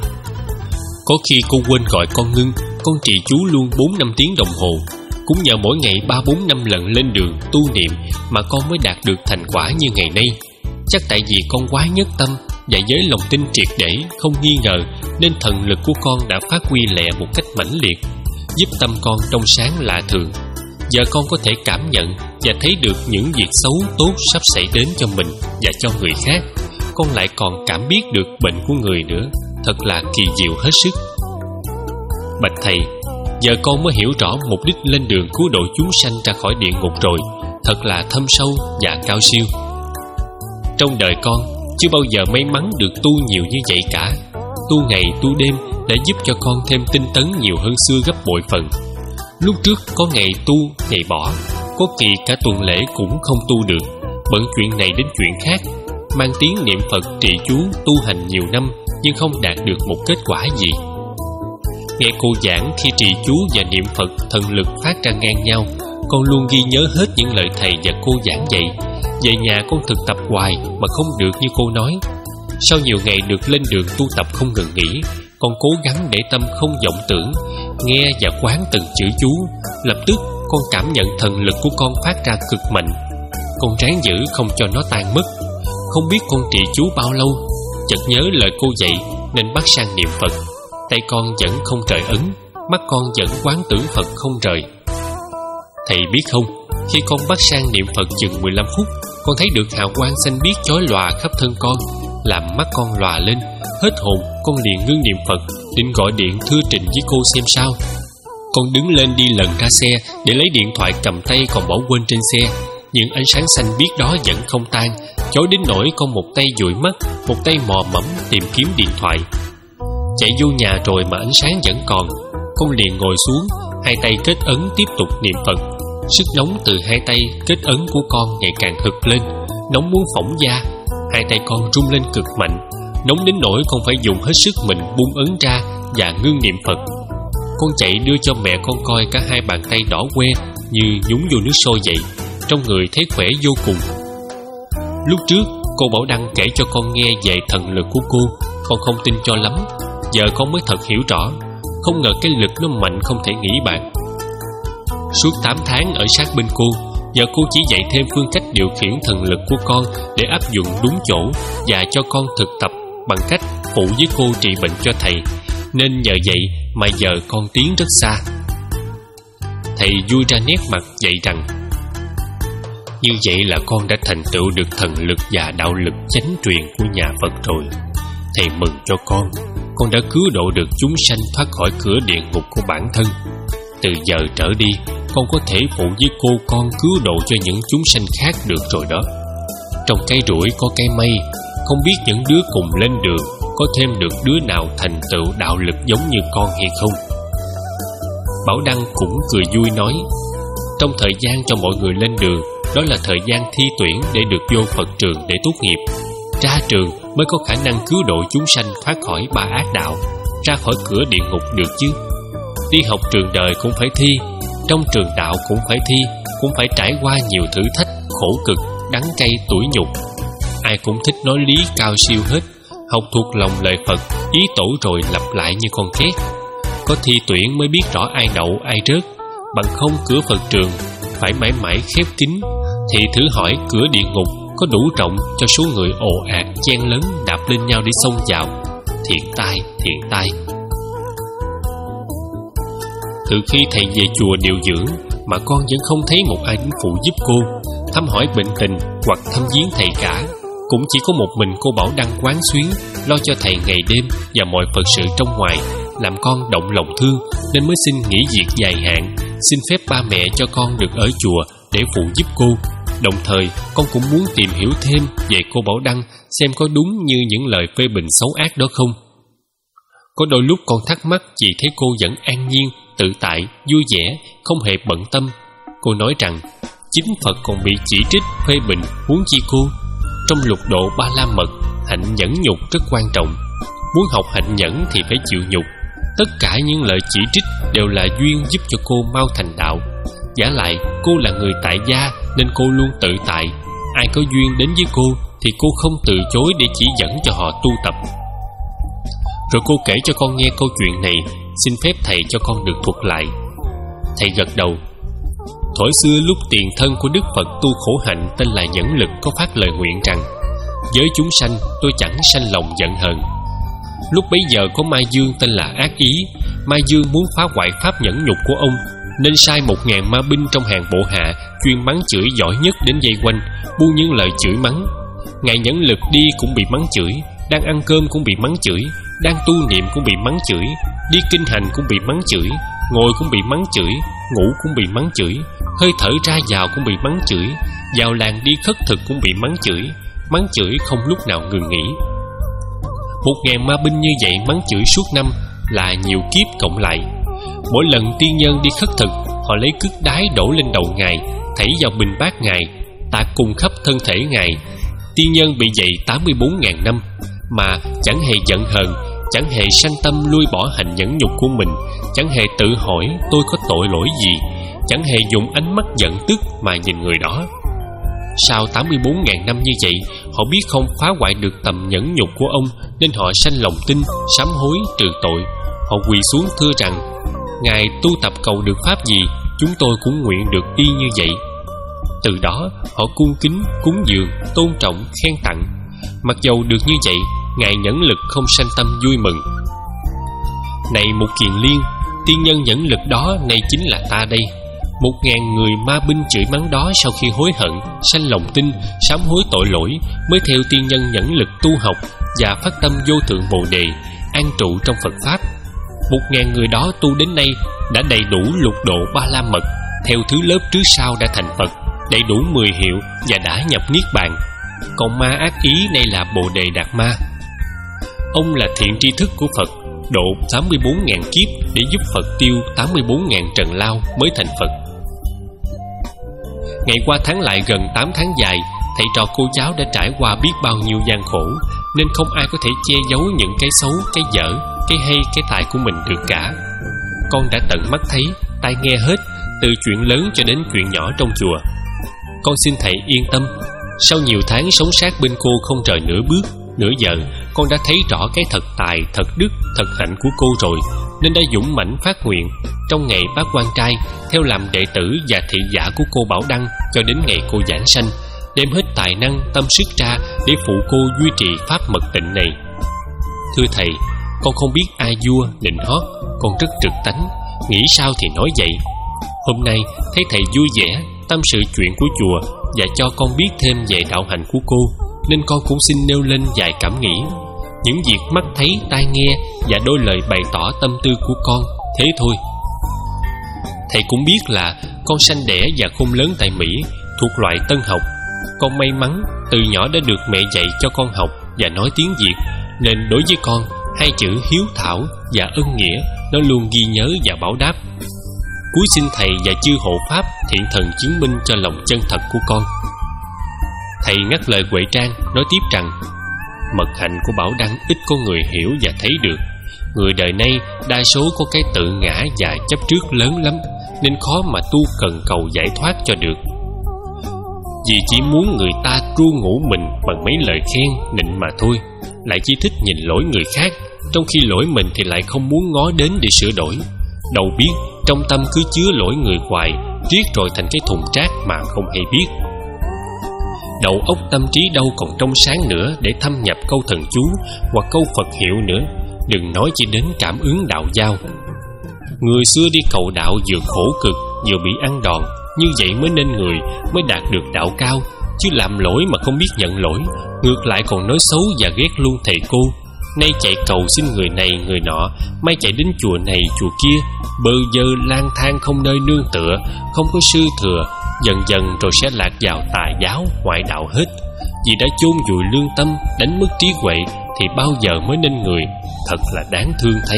Có khi cô quên gọi con ngưng, con trì chú luôn bốn năm tiếng đồng hồ. Cũng nhờ mỗi ngày ba bốn năm lần lên đường tu niệm mà con mới đạt được thành quả như ngày nay. Chắc tại vì con quá nhất tâm và với lòng tin triệt để, không nghi ngờ, nên thần lực của con đã phát huy lẹ một cách mãnh liệt, giúp tâm con trong sáng lạ thường. Giờ con có thể cảm nhận và thấy được những việc xấu tốt sắp xảy đến cho mình và cho người khác. Con lại còn cảm biết được bệnh của người nữa, thật là kỳ diệu hết sức. Bạch thầy, giờ con mới hiểu rõ mục đích lên đường cứu độ chúng sanh ra khỏi địa ngục rồi, thật là thâm sâu và cao siêu. Trong đời con chưa bao giờ may mắn được tu nhiều như vậy cả. Tu ngày tu đêm đã giúp cho con thêm tinh tấn nhiều hơn xưa gấp bội phần. Lúc trước có ngày tu, ngày bỏ, có kỳ cả tuần lễ cũng không tu được, bận chuyện này đến chuyện khác, mang tiếng niệm Phật trì chú tu hành nhiều năm nhưng không đạt được một kết quả gì. Nghe cô giảng khi trì chú và niệm Phật thần lực phát ra ngang nhau, con luôn ghi nhớ hết những lời thầy và cô giảng dạy. Về nhà con thực tập hoài mà không được như cô nói. Sau nhiều ngày được lên đường tu tập không ngừng nghỉ, con cố gắng để tâm không vọng tưởng, nghe và quán từng chữ chú. Lập tức con cảm nhận thần lực của con phát ra cực mạnh. Con ráng giữ không cho nó tan mất. Không biết con trì chú bao lâu, chợt nhớ lời cô dạy nên bắt sang niệm Phật. Tay con vẫn không rời ấn, mắt con vẫn quán tưởng Phật không rời. Thầy biết không, khi con bắt sang niệm Phật chừng mười lăm phút, con thấy được hào quang xanh biếc chói lòa khắp thân con, làm mắt con lòa lên. Hết hồn, con liền ngưng niệm Phật, định gọi điện thưa trình với cô xem sao. Con đứng lên đi lần ra xe để lấy điện thoại cầm tay còn bỏ quên trên xe, nhưng ánh sáng xanh biếc đó vẫn không tan, chói đến nỗi con một tay dụi mắt, một tay mò mẫm tìm kiếm điện thoại. Chạy vô nhà rồi mà ánh sáng vẫn còn, con liền ngồi xuống, hai tay kết ấn tiếp tục niệm Phật. Sức nóng từ hai tay kết ấn của con ngày càng hực lên, nóng muốn phỏng da. Hai tay con rung lên cực mạnh, nóng đến nỗi con phải dùng hết sức mình buông ấn ra và ngưng niệm Phật. Con chạy đưa cho mẹ con coi cả hai bàn tay đỏ que như nhúng vô nước sôi vậy, trong người thấy khỏe vô cùng. Lúc trước cô Bảo Đăng kể cho con nghe về thần lực của cô, con không tin cho lắm. Giờ con mới thật hiểu rõ, không ngờ cái lực nó mạnh không thể nghĩ bàn. Suốt tám tháng ở sát bên cô, giờ cô chỉ dạy thêm phương cách điều khiển thần lực của con để áp dụng đúng chỗ, và cho con thực tập bằng cách phụ với cô trị bệnh cho thầy. Nên nhờ vậy mà giờ con tiến rất xa. Thầy vui ra nét mặt dạy rằng: Như vậy là con đã thành tựu được thần lực và đạo lực chánh truyền của nhà Phật rồi. Thầy mừng cho con, con đã cứu độ được chúng sanh thoát khỏi cửa địa ngục của bản thân. Từ giờ trở đi, con có thể phụ với cô con cứu độ cho những chúng sanh khác được rồi đó. Trong cây rủi có cây mây, không biết những đứa cùng lên đường có thêm được đứa nào thành tựu đạo lực giống như con hay không. Bảo Đăng cũng cười vui nói: Trong thời gian cho mọi người lên đường, đó là thời gian thi tuyển để được vô Phật trường để tốt nghiệp. Ra trường mới có khả năng cứu độ chúng sanh thoát khỏi ba ác đạo, ra khỏi cửa địa ngục được chứ. Đi học trường đời cũng phải thi, trong trường đạo cũng phải thi, cũng phải trải qua nhiều thử thách, khổ cực, đắng cay, tủi nhục. ai cũng thích nói lý cao siêu hết, học thuộc lòng lời Phật, ý tổ rồi lặp lại như con két. Có thi tuyển mới biết rõ ai đậu ai rớt, bằng không cửa Phật trường phải mãi mãi khép kín. Thì thử hỏi cửa địa ngục có đủ rộng cho số người ồ ạt chen lấn đạp lên nhau để xông vào? Thiện tai, thiện tai. Từ khi thầy về chùa điều dưỡng mà con vẫn không thấy một ai đến phụ giúp cô, thăm hỏi bệnh tình hoặc thăm viếng thầy cả. Cũng chỉ có một mình cô Bảo Đăng quán xuyến lo cho thầy ngày đêm và mọi phận sự trong ngoài, làm con động lòng thương nên mới xin nghỉ việc dài hạn, xin phép ba mẹ cho con được ở chùa để phụ giúp cô. Đồng thời con cũng muốn tìm hiểu thêm về cô Bảo Đăng, xem có đúng như những lời phê bình xấu ác đó không. Có đôi lúc con thắc mắc vì thấy cô vẫn an nhiên, tự tại, vui vẻ, không hề bận tâm. Cô nói rằng chính Phật còn bị chỉ trích, phê bình, huống chi cô. Trong lục độ Ba La Mật, hạnh nhẫn nhục rất quan trọng. Muốn học hạnh nhẫn thì phải chịu nhục. Tất cả những lời chỉ trích đều là duyên giúp cho cô mau thành đạo. Giả lại cô là người tại gia nên cô luôn tự tại. Ai có duyên đến với cô thì cô không từ chối để chỉ dẫn cho họ tu tập. Rồi cô kể cho con nghe câu chuyện này, xin phép thầy cho con được thuật lại. Thầy gật đầu. Thuở xưa lúc tiền thân của Đức Phật tu khổ hạnh tên là Nhẫn Lực có phát lời nguyện rằng: với chúng sanh tôi chẳng sanh lòng giận hờn. Lúc bấy giờ có Mai Dương tên là Ác Ý. Mai Dương muốn phá hoại pháp nhẫn nhục của ông, nên sai một ngàn ma binh trong hàng bộ hạ chuyên mắng chửi giỏi nhất đến vây quanh, buông những lời chửi mắng. Ngài Nhẫn Lực đi cũng bị mắng chửi, đang ăn cơm cũng bị mắng chửi, đang tu niệm cũng bị mắng chửi, đi kinh hành cũng bị mắng chửi, ngồi cũng bị mắng chửi, ngủ cũng bị mắng chửi, hơi thở ra vào cũng bị mắng chửi, vào làng đi khất thực cũng bị mắng chửi, mắng chửi không lúc nào ngừng nghỉ. Một ngàn ma binh như vậy mắng chửi suốt năm là nhiều kiếp cộng lại. Mỗi lần tiên nhân đi khất thực, họ lấy cứt đái đổ lên đầu ngài, thảy vào bình bát ngài, tạt cùng khắp thân thể ngài. Tiên nhân bị vậy tám mươi bốn ngàn năm mà chẳng hề giận hờn, chẳng hề sanh tâm lui bỏ hành nhẫn nhục của mình, chẳng hề tự hỏi tôi có tội lỗi gì, chẳng hề dùng ánh mắt giận tức mà nhìn người đó. Sau tám mươi bốn ngàn năm như vậy, họ biết không phá hoại được tầm nhẫn nhục của ông, nên họ sanh lòng tin, sám hối trừ tội. Họ quỳ xuống thưa rằng: ngài tu tập cầu được pháp gì, chúng tôi cũng nguyện được y như vậy. Từ đó họ cung kính, cúng dường, tôn trọng, khen tặng. Mặc dầu được như vậy, ngài Nhẫn Lực không sanh tâm vui mừng. Này Mục Kiền Liên, tiên nhân Nhẫn Lực đó nay chính là ta đây. Một ngàn người ma binh chửi mắng đó sau khi hối hận, sanh lòng tin, sám hối tội lỗi, mới theo tiên nhân Nhẫn Lực tu học và phát tâm vô thượng Bồ Đề, an trụ trong Phật Pháp. Một ngàn người đó tu đến nay đã đầy đủ lục độ Ba La Mật, theo thứ lớp trước sau đã thành Phật, đầy đủ mười hiệu và đã nhập Niết Bàn. Còn ma Ác Ý nay là Bồ Đề Đạt Ma. Ông là thiện tri thức của Phật, độ tám mươi bốn ngàn kiếp để giúp Phật tiêu tám mươi bốn ngàn trần lao mới thành Phật. Ngày qua tháng lại gần tám tháng dài, thầy trò cô cháu đã trải qua biết bao nhiêu gian khổ, nên không ai có thể che giấu những cái xấu, cái dở, cái hay, cái tài của mình được cả. Con đã tận mắt thấy, tai nghe hết, từ chuyện lớn cho đến chuyện nhỏ trong chùa. Con xin thầy yên tâm, sau nhiều tháng sống sát bên cô không rời nửa bước, nửa giờ, con đã thấy rõ cái thật tài, thật đức, thật hạnh của cô rồi, nên đã dũng mãnh phát nguyện trong ngày bác quan trai theo làm đệ tử và thị giả của cô Bảo Đăng cho đến ngày cô giảng sanh, đem hết tài năng tâm sức ra để phụ cô duy trì pháp mật tịnh này. Thưa thầy, con không biết ai vua nịnh hót, con rất trực tánh, nghĩ sao thì nói vậy. Hôm nay thấy thầy vui vẻ tâm sự chuyện của chùa và cho con biết thêm về đạo hạnh của cô, nên con cũng xin nêu lên vài cảm nghĩ, những việc mắt thấy tai nghe và đôi lời bày tỏ tâm tư của con, thế thôi. Thầy cũng biết là con sanh đẻ và khôn lớn tại Mỹ, thuộc loại tân học. Con may mắn từ nhỏ đã được mẹ dạy cho con học và nói tiếng Việt, nên đối với con, hai chữ hiếu thảo và ân nghĩa nó luôn ghi nhớ và báo đáp. Cúi xin thầy và chư hộ pháp thiện thần chứng minh cho lòng chân thật của con. Thầy ngắt lời Huệ Trang nói tiếp rằng: mật hạnh của Bảo Đăng ít có người hiểu và thấy được. Người đời nay đa số có cái tự ngã và chấp trước lớn lắm, nên khó mà tu cần cầu giải thoát cho được. Vì chỉ muốn người ta ru ngủ mình bằng mấy lời khen nịnh mà thôi, lại chỉ thích nhìn lỗi người khác, trong khi lỗi mình thì lại không muốn ngó đến để sửa đổi. Đâu biết trong tâm cứ chứa lỗi người hoài, riết rồi thành cái thùng rác mà không hay biết. Đầu óc tâm trí đâu còn trong sáng nữa để thâm nhập câu thần chú hoặc câu Phật hiệu nữa, đừng nói chỉ đến cảm ứng đạo giao. Người xưa đi cầu đạo vừa khổ cực vừa bị ăn đòn, như vậy mới nên người, mới đạt được đạo cao. Chứ làm lỗi mà không biết nhận lỗi, ngược lại còn nói xấu và ghét luôn thầy cô. Nay chạy cầu xin người này người nọ, mai chạy đến chùa này chùa kia, bơ vơ lang thang không nơi nương tựa, không có sư thừa, dần dần rồi sẽ lạc vào tà giáo ngoại đạo hết. Vì đã chôn vùi lương tâm, đánh mất trí huệ, thì bao giờ mới nên người, thật là đáng thương thay.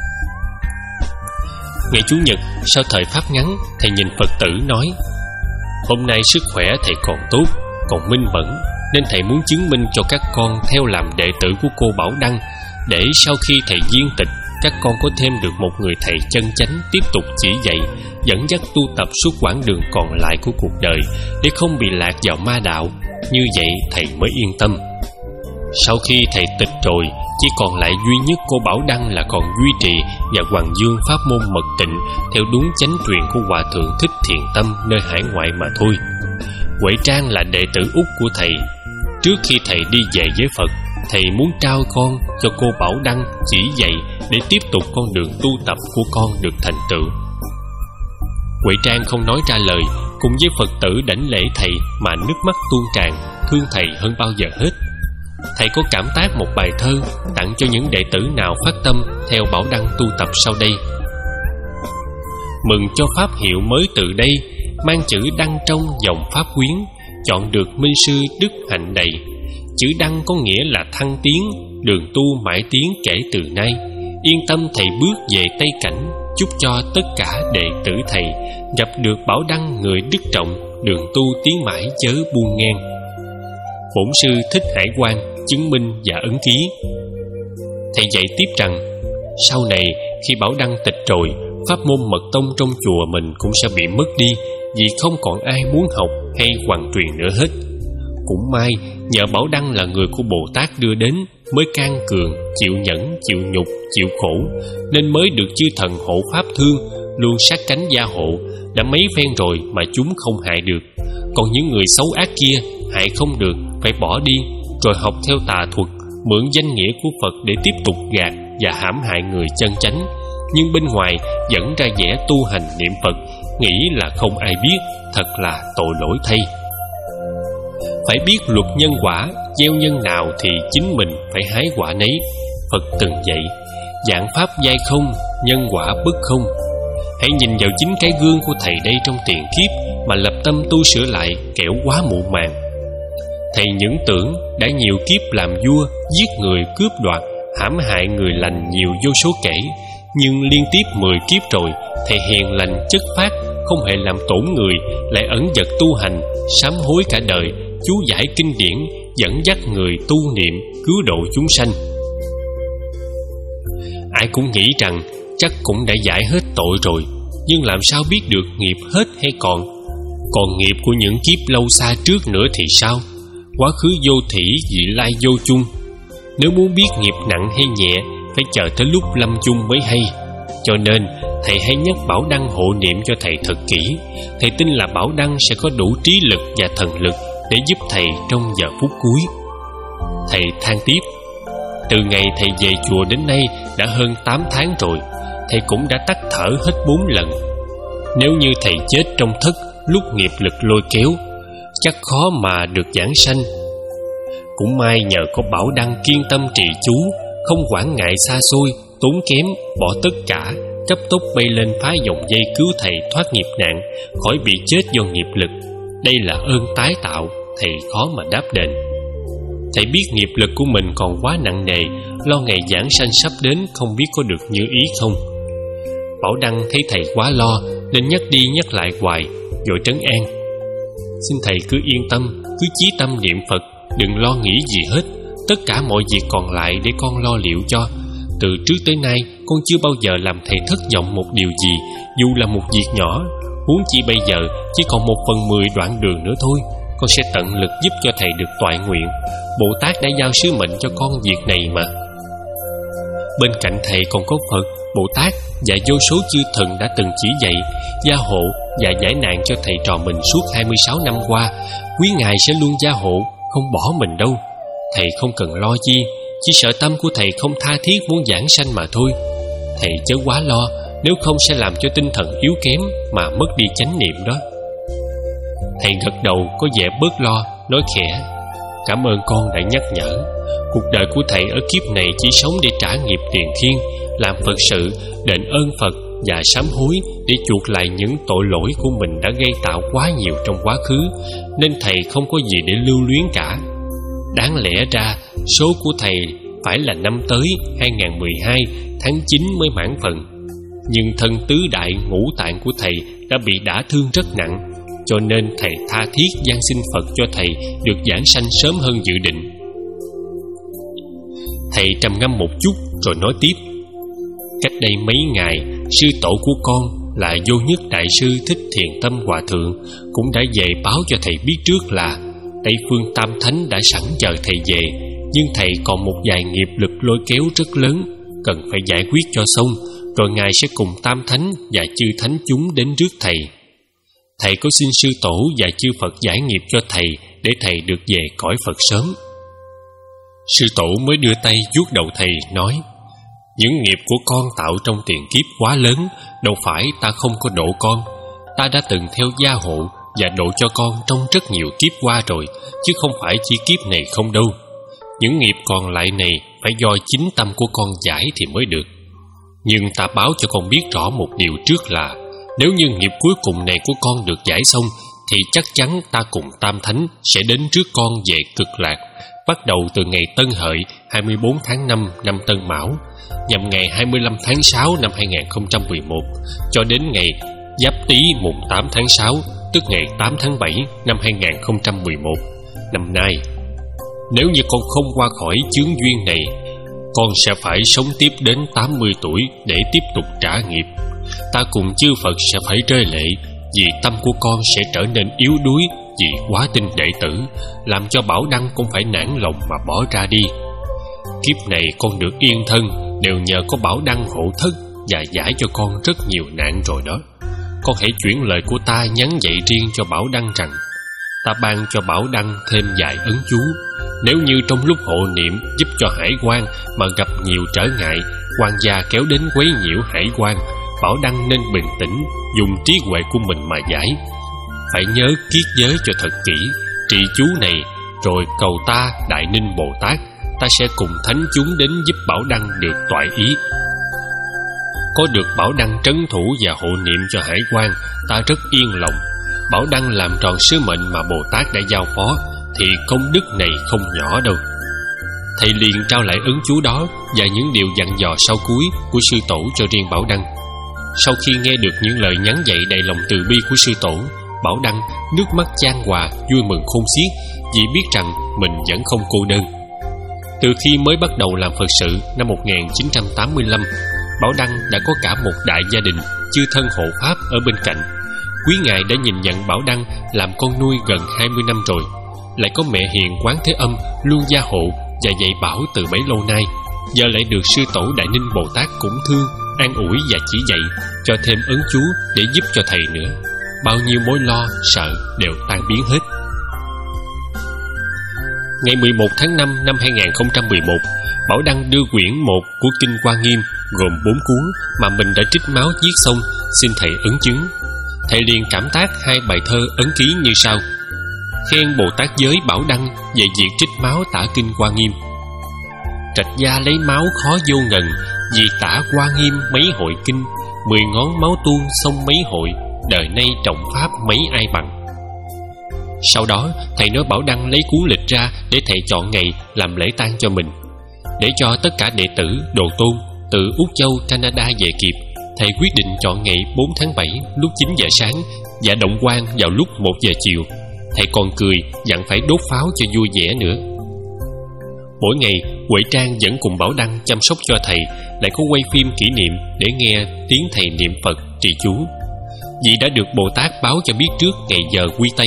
Ngày Chủ nhật sau thời pháp ngắn, thầy nhìn Phật tử nói: hôm nay sức khỏe thầy còn tốt, còn minh mẫn, nên thầy muốn chứng minh cho các con theo làm đệ tử của cô Bảo Đăng, để sau khi thầy viên tịch, các con có thêm được một người thầy chân chánh tiếp tục chỉ dạy, dẫn dắt tu tập suốt quãng đường còn lại của cuộc đời, để không bị lạc vào ma đạo. Như vậy thầy mới yên tâm. Sau khi thầy tịch rồi, chỉ còn lại duy nhất cô Bảo Đăng là còn duy trì và hoàng dương pháp môn mật tịnh theo đúng chánh truyền của Hòa thượng Thích Thiền Tâm nơi hải ngoại mà thôi. Huệ Trang là đệ tử út của thầy. Trước khi thầy đi về với Phật, thầy muốn trao con cho cô Bảo Đăng chỉ dạy để tiếp tục con đường tu tập của con được thành tựu. Huệ Trang không nói ra lời, cùng với Phật tử đảnh lễ thầy mà nước mắt tuôn tràn, thương thầy hơn bao giờ hết. Thầy có cảm tác một bài thơ tặng cho những đệ tử nào phát tâm theo Bảo Đăng tu tập sau đây: mừng cho pháp hiệu mới từ đây, mang chữ Đăng trong dòng pháp quyến, chọn được minh sư đức hạnh đầy. Chữ Đăng có nghĩa là thăng tiến, đường tu mãi tiến kể từ nay. Yên tâm thầy bước về Tây Cảnh, chúc cho tất cả đệ tử thầy gặp được Bảo Đăng người đức trọng, đường tu tiến mãi chớ buông ngang. Bổn sư Thích Hải Quang chứng minh và ấn ký. Thầy dạy tiếp rằng sau này khi Bảo Đăng tịch rồi, pháp môn mật tông trong chùa mình cũng sẽ bị mất đi, vì không còn ai muốn học hay hoàn truyền nữa hết. Cũng may nhờ Bảo Đăng là người của Bồ Tát đưa đến, mới can cường, chịu nhẫn, chịu nhục, chịu khổ, nên mới được chư thần hộ pháp thương, luôn sát cánh gia hộ. Đã mấy phen rồi mà chúng không hại được. Còn những người xấu ác kia hại không được, phải bỏ đi, rồi học theo tà thuật, mượn danh nghĩa của Phật để tiếp tục gạt và hãm hại người chân chánh. Nhưng bên ngoài dẫn ra vẻ tu hành niệm Phật, nghĩ là không ai biết, thật là tội lỗi thay. Phải biết luật nhân quả, gieo nhân nào thì chính mình phải hái quả nấy. Phật từng dạy: vạn pháp giai không, nhân quả bất không. Hãy nhìn vào chính cái gương của thầy đây trong tiền kiếp mà lập tâm tu sửa lại, kẻo quá muộn màng. Thầy những tưởng đã nhiều kiếp làm vua, giết người cướp đoạt, hãm hại người lành nhiều vô số kể. Nhưng liên tiếp mười kiếp rồi, thầy hiền lành chất phát, không hề làm tổn người, lại ẩn dật tu hành, sám hối cả đời, chú giải kinh điển, dẫn dắt người tu niệm, cứu độ chúng sanh. Ai cũng nghĩ rằng chắc cũng đã giải hết tội rồi, nhưng làm sao biết được nghiệp hết hay còn? Còn nghiệp của những kiếp lâu xa trước nữa thì sao? Quá khứ vô thỉ, vị lai vô chung. Nếu muốn biết nghiệp nặng hay nhẹ, phải chờ tới lúc lâm chung mới hay. Cho nên thầy hãy nhắc Bảo Đăng hộ niệm cho thầy thật kỹ. Thầy tin là Bảo Đăng sẽ có đủ trí lực và thần lực để giúp thầy trong giờ phút cuối. Thầy than tiếp: từ ngày thầy về chùa đến nay đã hơn tám tháng rồi, thầy cũng đã tắt thở hết bốn lần. Nếu như thầy chết trong thất lúc nghiệp lực lôi kéo, chắc khó mà được giảng sanh. Cũng may nhờ có Bảo Đăng kiên tâm trì chú, không quản ngại xa xôi, tốn kém, bỏ tất cả, cấp tốc bay lên phá dòng dây cứu thầy thoát nghiệp nạn, khỏi bị chết do nghiệp lực. Đây là ơn tái tạo, thầy khó mà đáp đền. Thầy biết nghiệp lực của mình còn quá nặng nề, lo ngày giảng sanh sắp đến không biết có được như ý không. Bảo Đăng thấy thầy quá lo nên nhắc đi nhắc lại hoài, rồi trấn an: xin thầy cứ yên tâm, cứ chí tâm niệm Phật, đừng lo nghĩ gì hết. Tất cả mọi việc còn lại để con lo liệu cho. Từ trước tới nay con chưa bao giờ làm thầy thất vọng một điều gì, dù là một việc nhỏ. Huống chi bây giờ chỉ còn một phần mười đoạn đường nữa thôi. con sẽ tận lực giúp cho thầy được toại nguyện. Bồ Tát đã giao sứ mệnh cho con việc này mà. Bên cạnh thầy còn có Phật, Bồ Tát và vô số chư thần đã từng chỉ dạy, gia hộ và giải nạn cho thầy trò mình suốt hai mươi sáu năm qua. Quý ngài sẽ luôn gia hộ, không bỏ mình đâu. Thầy không cần lo chi, chỉ sợ tâm của thầy không tha thiết muốn giảng sanh mà thôi. Thầy chớ quá lo, nếu không sẽ làm cho tinh thần yếu kém mà mất đi chánh niệm đó. Thầy gật đầu có vẻ bớt lo, nói khẽ: Cảm ơn con đã nhắc nhở. Cuộc đời của thầy ở kiếp này chỉ sống để trả nghiệp tiền thiên, làm Phật sự, đền ơn Phật và sám hối để chuộc lại những tội lỗi của mình đã gây tạo quá nhiều trong quá khứ, nên thầy không có gì để lưu luyến cả. Đáng lẽ ra số của thầy phải là năm tới hai không một hai tháng chín mới mãn phần, nhưng thân tứ đại ngũ tạng của thầy đã bị đả thương rất nặng, cho nên thầy tha thiết van xin Phật cho thầy được giảng sanh sớm hơn dự định. Thầy trầm ngâm một chút rồi nói tiếp: Cách đây mấy ngày, sư tổ của con là Vô Nhất Đại sư Thích Thiền Tâm Hòa Thượng cũng đã về báo cho thầy biết trước là Tây Phương Tam Thánh đã sẵn chờ thầy về, nhưng thầy còn một vài nghiệp lực lôi kéo rất lớn, cần phải giải quyết cho xong, rồi ngài sẽ cùng Tam Thánh và chư Thánh chúng đến trước thầy. Thầy có xin sư tổ và chư Phật giải nghiệp cho thầy để thầy được về cõi Phật sớm. Sư tổ mới đưa tay vuốt đầu thầy nói: Những nghiệp của con tạo trong tiền kiếp quá lớn, đâu phải ta không có độ con. Ta đã từng theo gia hộ và độ cho con trong rất nhiều kiếp qua rồi, chứ không phải chỉ kiếp này không đâu. Những nghiệp còn lại này phải do chính tâm của con giải thì mới được. Nhưng ta báo cho con biết rõ một điều trước là nếu như nghiệp cuối cùng này của con được giải xong, thì chắc chắn ta cùng Tam Thánh sẽ đến trước con về Cực Lạc, bắt đầu từ ngày Tân Hợi hai mươi bốn tháng năm năm Tân Mão, nhằm ngày hai mươi lăm tháng sáu năm hai không một một, cho đến ngày Giáp Tý mùng tám tháng sáu, tức ngày tám tháng bảy năm hai không một một năm nay. Nếu như con không qua khỏi chướng duyên này, con sẽ phải sống tiếp đến tám mươi tuổi để tiếp tục trả nghiệp. Ta cùng chư Phật sẽ phải rơi lệ, vì tâm của con sẽ trở nên yếu đuối vì quá tin đệ tử, làm cho Bảo Đăng cũng phải nản lòng mà bỏ ra đi. Kiếp này con được yên thân đều nhờ có Bảo Đăng hộ thất và giải cho con rất nhiều nạn rồi đó. Con hãy chuyển lời của ta nhắn dạy riêng cho Bảo Đăng rằng ta ban cho Bảo Đăng thêm vài ấn chú. Nếu như trong lúc hộ niệm giúp cho hải quan mà gặp nhiều trở ngại, quan gia kéo đến quấy nhiễu hải quan, Bảo Đăng nên bình tĩnh, dùng trí huệ của mình mà giải. Phải nhớ kiết giới cho thật kỹ, trì chú này, rồi cầu ta Đại Ninh Bồ Tát, ta sẽ cùng thánh chúng đến giúp Bảo Đăng được toại ý. Có được Bảo Đăng trấn thủ và hộ niệm cho hải quan, ta rất yên lòng. Bảo Đăng làm tròn sứ mệnh mà Bồ Tát đã giao phó, thì công đức này không nhỏ đâu. Thầy liền trao lại ấn chú đó và những điều dặn dò sau cuối của sư tổ cho riêng Bảo Đăng. Sau khi nghe được những lời nhắn dạy đầy lòng từ bi của sư tổ, Bảo Đăng nước mắt chan hòa, vui mừng khôn xiết vì biết rằng mình vẫn không cô đơn. Từ khi mới bắt đầu làm Phật sự năm một nghìn chín trăm tám mươi lăm, Bảo Đăng đã có cả một đại gia đình chư thân hộ pháp ở bên cạnh. Quý ngài đã nhìn nhận Bảo Đăng làm con nuôi gần hai mươi năm rồi, lại có mẹ hiền Quán Thế Âm luôn gia hộ và dạy bảo từ bấy lâu nay, giờ lại được sư tổ Đại Ninh Bồ Tát cũng thương, an ủi và chỉ dạy, cho thêm ấn chú để giúp cho thầy nữa. Bao nhiêu mối lo, sợ đều tan biến hết. Ngày mười một tháng năm năm hai không một một, Bảo Đăng đưa quyển một của Kinh Hoa Nghiêm gồm bốn cuốn mà mình đã trích máu viết xong, xin thầy ấn chứng. Thầy liền cảm tác hai bài thơ ấn ký như sau: Khen Bồ Tát giới Bảo Đăng về việc trích máu tả Kinh Hoa Nghiêm. Trạch gia lấy máu khó vô ngần, vì tả Hoa Nghiêm mấy hội kinh. Mười ngón máu tuôn xong mấy hội, đời nay trọng pháp mấy ai bằng. Sau đó thầy nói Bảo Đăng lấy cuốn lịch ra để thầy chọn ngày làm lễ tang cho mình. Để cho tất cả đệ tử đồ tôn từ Úc Châu, Canada về kịp, thầy quyết định chọn ngày bốn tháng bảy lúc chín giờ sáng và động quan vào lúc một giờ chiều. Thầy còn cười dặn phải đốt pháo cho vui vẻ nữa. Mỗi ngày Huệ Trang vẫn cùng Bảo Đăng chăm sóc cho thầy, lại có quay phim kỷ niệm để nghe tiếng thầy niệm Phật trì chú. Vì đã được Bồ Tát báo cho biết trước ngày giờ quy Tây,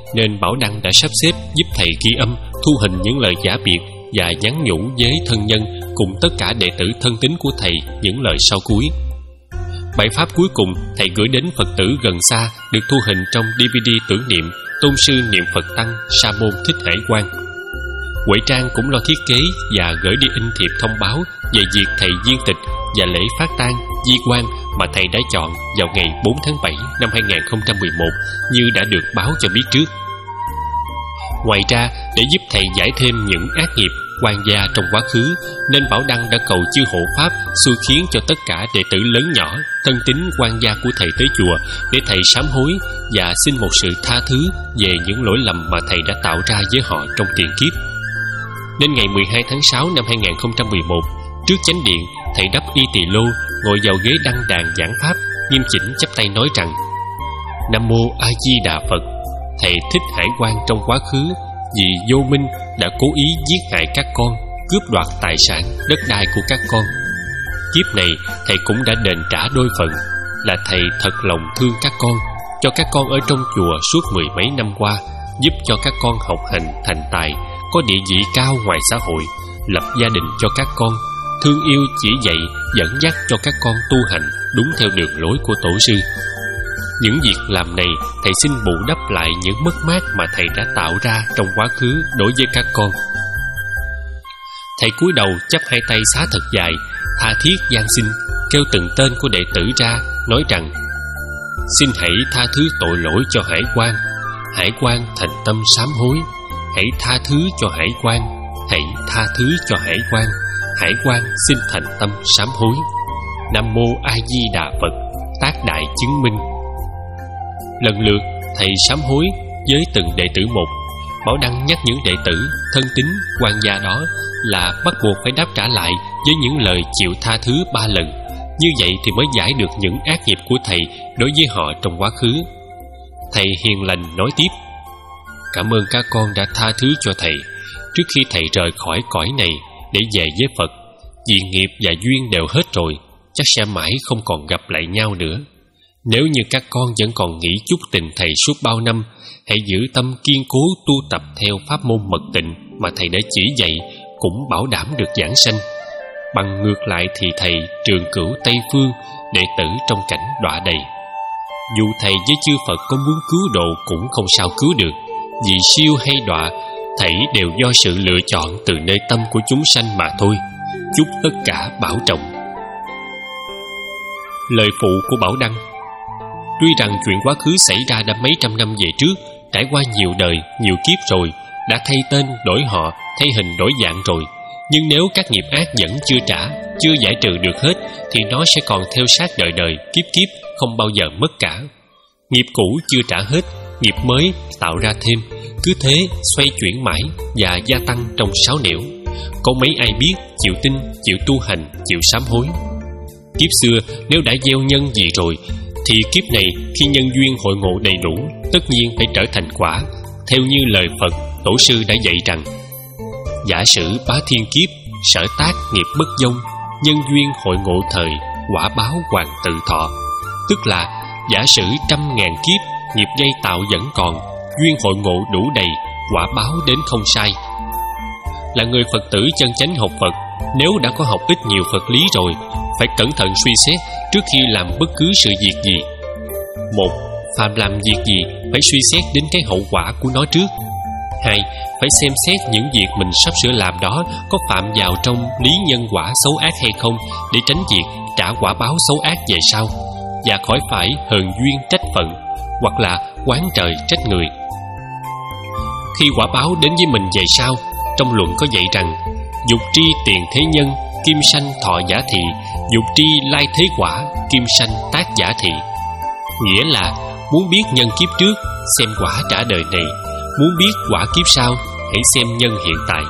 nên Bảo Đăng đã sắp xếp giúp thầy ghi âm, thu hình những lời giả biệt và nhắn nhủ với thân nhân cùng tất cả đệ tử thân tín của thầy những lời sau cuối. Bài pháp cuối cùng thầy gửi đến Phật tử gần xa được thu hình trong đê vê đê tưởng niệm Tôn sư niệm Phật tăng Sa môn Thích Hải Quang. Huệ Trang cũng lo thiết kế và gửi đi in thiệp thông báo về việc thầy viên tịch và lễ phát tang di quan mà thầy đã chọn vào ngày bốn tháng bảy năm hai nghìn không trăm mười một như đã được báo cho biết trước. Ngoài ra, để giúp thầy giải thêm những ác nghiệp quan gia trong quá khứ, nên Bảo Đăng đã cầu chư hộ pháp xui khiến cho tất cả đệ tử lớn nhỏ thân tín quan gia của thầy tới chùa để thầy sám hối và xin một sự tha thứ về những lỗi lầm mà thầy đã tạo ra với họ trong tiền kiếp. Nên ngày mười hai tháng sáu năm hai nghìn không trăm mười một, trước chánh điện, thầy đắp y tỳ lô, ngồi vào ghế đăng đàn giảng pháp, nghiêm chỉnh chắp tay nói rằng: Nam mô A Di Đà Phật. Thầy Thích Hải Quang trong quá khứ vì vô minh đã cố ý giết hại các con, cướp đoạt tài sản, đất đai của các con. Kiếp này thầy cũng đã đền trả đôi phần, là thầy thật lòng thương các con, cho các con ở trong chùa suốt mười mấy năm qua, giúp cho các con học hành thành tài, có địa vị cao ngoài xã hội, lập gia đình cho các con, thương yêu chỉ dạy dẫn dắt cho các con tu hành đúng theo đường lối của tổ sư. Những việc làm này thầy xin bù đắp lại những mất mát mà thầy đã tạo ra trong quá khứ đối với các con. Thầy cúi đầu chắp hai tay xá thật dài, tha thiết van xin, kêu từng tên của đệ tử ra, nói rằng: Xin hãy tha thứ tội lỗi cho Hải Quang. Hải Quang thành tâm sám hối. Hãy tha thứ cho Hải Quang. Hãy tha thứ cho Hải Quang. Hải Quang xin thành tâm sám hối. Nam mô A Di Đà Phật. Tác đại chứng minh. Lần lượt thầy sám hối với từng đệ tử một. Bảo Đăng nhắc những đệ tử thân tín quan gia đó là bắt buộc phải đáp trả lại với những lời chịu tha thứ ba lần. Như vậy thì mới giải được những ác nghiệp của thầy đối với họ trong quá khứ. Thầy hiền lành nói tiếp: Cảm ơn các con đã tha thứ cho thầy trước khi thầy rời khỏi cõi này để về với Phật. Vì nghiệp và duyên đều hết rồi, chắc sẽ mãi không còn gặp lại nhau nữa. Nếu như các con vẫn còn nghĩ chúc tình thầy suốt bao năm, hãy giữ tâm kiên cố tu tập theo pháp môn mật tịnh mà thầy đã chỉ dạy, cũng bảo đảm được giảng sanh. Bằng ngược lại thì thầy trường cửu Tây Phương, đệ tử trong cảnh đọa đầy. Dù thầy với chư Phật có muốn cứu độ cũng không sao cứu được, vì siêu hay đọa thảy đều do sự lựa chọn từ nơi tâm của chúng sanh mà thôi. Chúc tất cả bảo trọng. Lời phụ của Bảo Đăng. Tuy rằng chuyện quá khứ xảy ra đã mấy trăm năm về trước, trải qua nhiều đời, nhiều kiếp rồi, đã thay tên, đổi họ, thay hình, đổi dạng rồi, nhưng nếu các nghiệp ác vẫn chưa trả, chưa giải trừ được hết, thì nó sẽ còn theo sát đời đời, kiếp kiếp, không bao giờ mất cả. Nghiệp cũ chưa trả hết, nghiệp mới tạo ra thêm, cứ thế xoay chuyển mãi và gia tăng trong sáu nẻo. Có mấy ai biết chịu tin, chịu tu hành, chịu sám hối. Kiếp xưa nếu đã gieo nhân gì rồi, thì kiếp này khi nhân duyên hội ngộ đầy đủ, tất nhiên phải trở thành quả, theo như lời Phật tổ sư đã dạy rằng: Giả sử bá thiên kiếp, sở tác nghiệp bất dông, nhân duyên hội ngộ thời, quả báo hoàng tự thọ. Tức là giả sử trăm ngàn kiếp, nghiệp dây tạo vẫn còn, duyên hội ngộ đủ đầy, quả báo đến không sai. Là người Phật tử chân chánh học Phật, nếu đã có học ít nhiều Phật lý rồi, phải cẩn thận suy xét trước khi làm bất cứ sự việc gì. Một, phàm làm việc gì phải suy xét đến cái hậu quả của nó trước. Hai, phải xem xét những việc mình sắp sửa làm đó có phạm vào trong lý nhân quả xấu ác hay không, để tránh việc trả quả báo xấu ác về sau, và khỏi phải hờn duyên trách phận, hoặc là oán trời trách người. Khi quả báo đến với mình về sau, trong luận có dạy rằng: Dục tri tiền thế nhân, kim sanh thọ giả thị. Dục tri lai thế quả, kim sanh tác giả thị. Nghĩa là muốn biết nhân kiếp trước, xem quả trả đời này. Muốn biết quả kiếp sau, hãy xem nhân hiện tại.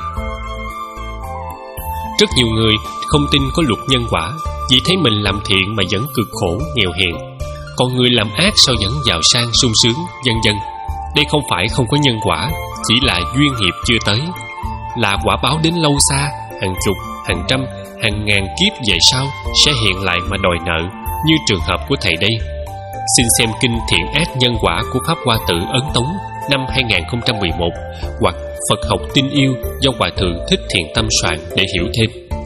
Rất nhiều người không tin có luật nhân quả, vì thấy mình làm thiện mà vẫn cực khổ, nghèo hèn, còn người làm ác sao vẫn giàu sang sung sướng, vân vân. Đây không phải không có nhân quả, chỉ là duyên nghiệp chưa tới, là quả báo đến lâu xa, hàng chục, hàng trăm, hàng ngàn kiếp về sau sẽ hiện lại mà đòi nợ, như trường hợp của thầy đây. Xin xem kinh Thiện Ác Nhân Quả của Pháp Hoa Tự Ấn Tống, năm hai nghìn không trăm mười một hoặc Phật học tinh yêu do Hòa Thượng Thích Thiện Tâm soạn để hiểu thêm.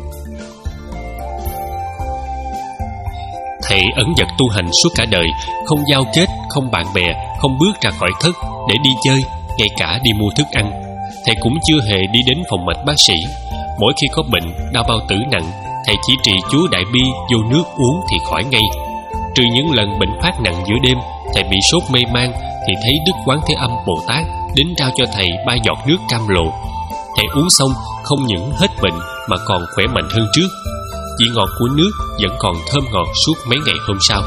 Thầy ẩn dật tu hành suốt cả đời, không giao kết, không bạn bè, không bước ra khỏi thất để đi chơi, ngay cả đi mua thức ăn. Thầy cũng chưa hề đi đến phòng mạch bác sĩ. Mỗi khi có bệnh, đau bao tử nặng, thầy chỉ trì chú Đại Bi vô nước uống thì khỏi ngay. Trừ những lần bệnh phát nặng giữa đêm, thầy bị sốt mê man, thì thấy Đức Quán Thế Âm Bồ Tát đến trao cho thầy ba giọt nước cam lộ. Thầy uống xong không những hết bệnh mà còn khỏe mạnh hơn trước. Vị ngọt của nước vẫn còn thơm ngọt suốt mấy ngày hôm sau.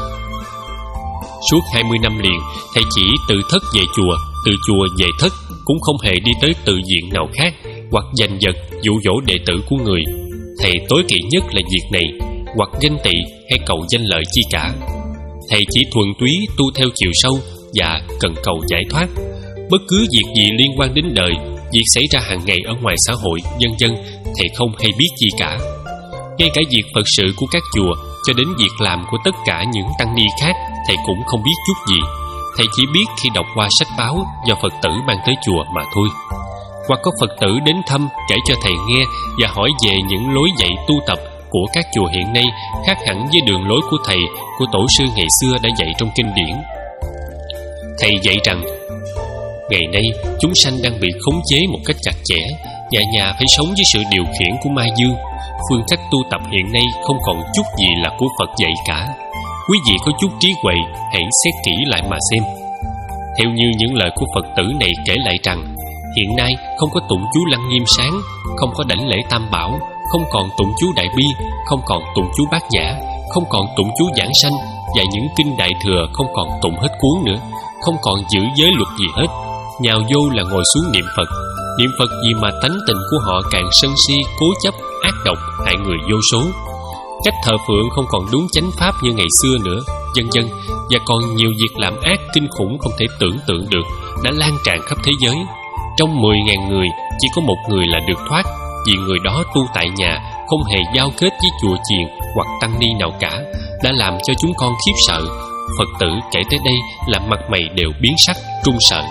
Suốt hai mươi năm liền, thầy chỉ từ thất về chùa, từ chùa về thất, cũng không hề đi tới tự viện nào khác hoặc giành giật dụ dỗ đệ tử của người. Thầy tối kỵ nhất là việc này, hoặc ganh tị hay cầu danh lợi chi cả. Thầy chỉ thuần túy tu theo chiều sâu và cần cầu giải thoát. Bất cứ việc gì liên quan đến đời, việc xảy ra hàng ngày ở ngoài xã hội, vân vân, thầy không hay biết gì cả. Ngay cả việc Phật sự của các chùa cho đến việc làm của tất cả những tăng ni khác, thầy cũng không biết chút gì. Thầy chỉ biết khi đọc qua sách báo do Phật tử mang tới chùa mà thôi. Hoặc có Phật tử đến thăm kể cho thầy nghe và hỏi về những lối dạy tu tập của các chùa hiện nay khác hẳn với đường lối của thầy, của tổ sư ngày xưa đã dạy trong kinh điển. Thầy dạy rằng ngày nay chúng sanh đang bị khống chế một cách chặt chẽ, nhà nhà phải sống với sự điều khiển của ma dương. Phương cách tu tập hiện nay không còn chút gì là của Phật dạy cả. Quý vị có chút trí huệ, hãy xét kỹ lại mà xem. Theo như những lời của Phật tử này kể lại rằng, hiện nay không có tụng chú Lăng Nghiêm Sáng, không có đảnh lễ Tam Bảo, không còn tụng chú Đại Bi, không còn tụng chú Bát Nhã, không còn tụng chú Giảng Sanh, và những kinh Đại Thừa không còn tụng hết cuốn nữa, không còn giữ giới luật gì hết. Nhào vô là ngồi xuống niệm Phật. Niệm Phật gì mà tánh tình của họ càng sân si, cố chấp, ác độc, hại người vô số. Cách thờ phượng không còn đúng chánh pháp như ngày xưa nữa, vân vân, và còn nhiều việc làm ác kinh khủng không thể tưởng tượng được đã lan tràn khắp thế giới. Trong mười nghìn người, chỉ có một người là được thoát, vì người đó tu tại nhà, không hề giao kết với chùa chiền hoặc tăng ni nào cả, đã làm cho chúng con khiếp sợ. Phật tử kể tới đây là mặt mày đều biến sắc, run sợ.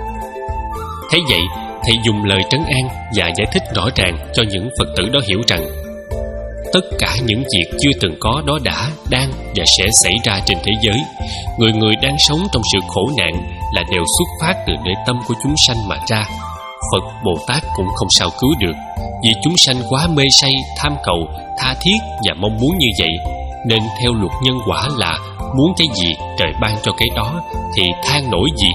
Thế vậy, thầy dùng lời trấn an và giải thích rõ ràng cho những Phật tử đó hiểu rằng tất cả những việc chưa từng có đó đã, đang và sẽ xảy ra trên thế giới. Người người đang sống trong sự khổ nạn là đều xuất phát từ nơi tâm của chúng sanh mà ra. Phật Bồ Tát cũng không sao cứu được, vì chúng sanh quá mê say, tham cầu, tha thiết và mong muốn như vậy, nên theo luật nhân quả là muốn cái gì trời ban cho cái đó, thì than nổi gì.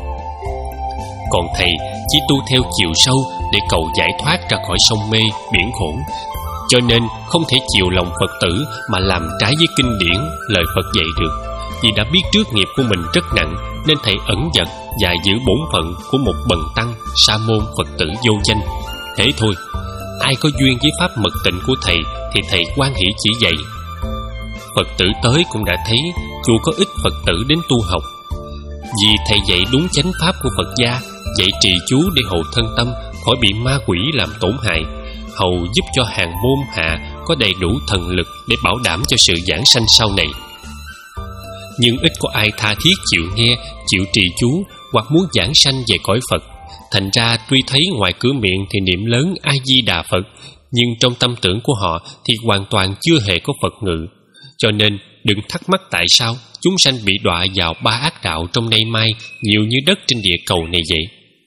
Còn thầy chỉ tu theo chiều sâu để cầu giải thoát ra khỏi sông mê, biển khổ. Cho nên không thể chiều lòng Phật tử mà làm trái với kinh điển, lời Phật dạy được. Vì đã biết trước nghiệp của mình rất nặng, nên thầy ẩn dật và giữ bổn phận của một bần tăng, sa môn Phật tử vô danh. Thế thôi, ai có duyên với pháp mật tịnh của thầy thì thầy hoan hỷ chỉ dạy. Phật tử tới cũng đã thấy chùa có ít Phật tử đến tu học, vì thầy dạy đúng chánh pháp của Phật gia, dạy trì chú để hộ thân tâm khỏi bị ma quỷ làm tổn hại, hầu giúp cho hàng môn hạ có đầy đủ thần lực để bảo đảm cho sự giảng sanh sau này. Nhưng ít có ai tha thiết chịu nghe, chịu trì chú hoặc muốn giảng sanh về cõi Phật. Thành ra tuy thấy ngoài cửa miệng thì niệm lớn A Di Đà Phật, nhưng trong tâm tưởng của họ thì hoàn toàn chưa hề có Phật ngự. Cho nên đừng thắc mắc tại sao chúng sanh bị đọa vào ba ác đạo trong nay mai nhiều như đất trên địa cầu này vậy.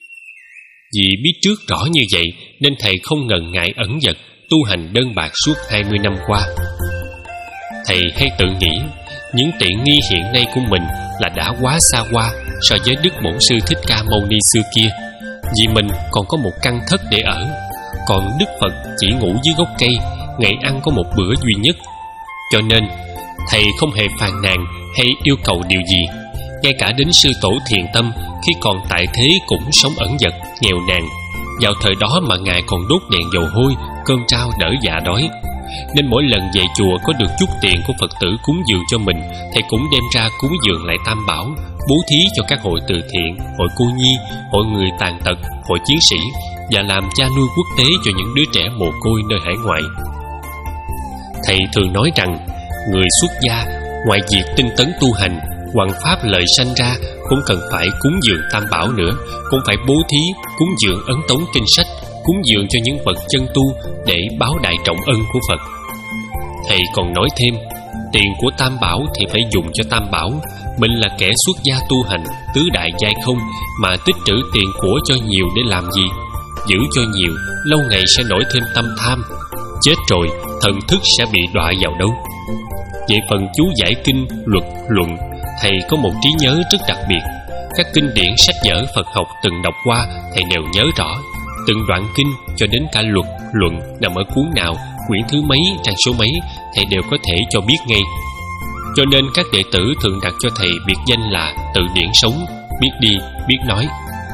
Vì biết trước rõ như vậy nên thầy không ngần ngại ẩn dật tu hành đơn bạc suốt hai mươi năm qua. Thầy hay tự nghĩ những tiện nghi hiện nay của mình là đã quá xa hoa so với Đức Bổn Sư Thích Ca Mâu Ni xưa kia, vì mình còn có một căn thất để ở, còn Đức Phật chỉ ngủ dưới gốc cây, ngày ăn có một bữa duy nhất. Cho nên thầy không hề phàn nàn hay yêu cầu điều gì. Ngay cả đến sư tổ Thiền Tâm khi còn tại thế cũng sống ẩn dật, nghèo nàn. Vào thời đó mà ngài còn đốt đèn dầu hôi, cơm trao đỡ dạ đói. Nên mỗi lần về chùa có được chút tiền của Phật tử cúng dường cho mình, thầy cũng đem ra cúng dường lại Tam Bảo, bố thí cho các hội từ thiện, hội cô nhi, hội người tàn tật, hội chiến sĩ, và làm cha nuôi quốc tế cho những đứa trẻ mồ côi nơi hải ngoại. Thầy thường nói rằng người xuất gia ngoài việc tinh tấn tu hành hoằng pháp lợi sanh ra, cũng cần phải cúng dường tam bảo nữa, cũng phải bố thí, cúng dường ấn tống kinh sách, cúng dường cho những bậc chân tu để báo đại trọng ân của Phật. Thầy còn nói thêm, tiền của tam bảo thì phải dùng cho tam bảo. Mình là kẻ xuất gia tu hành, tứ đại giai không, mà tích trữ tiền của cho nhiều để làm gì? Giữ cho nhiều, lâu ngày sẽ nổi thêm tâm tham. Chết rồi, thần thức sẽ bị đọa vào đâu? Về phần chú giải kinh, luật, luận, thầy có một trí nhớ rất đặc biệt. Các kinh điển sách vở Phật học từng đọc qua, thầy đều nhớ rõ. Từng đoạn kinh cho đến cả luật, luận nằm ở cuốn nào, quyển thứ mấy, trang số mấy, thầy đều có thể cho biết ngay. Cho nên các đệ tử thường đặt cho thầy biệt danh là tự điển sống, biết đi, biết nói.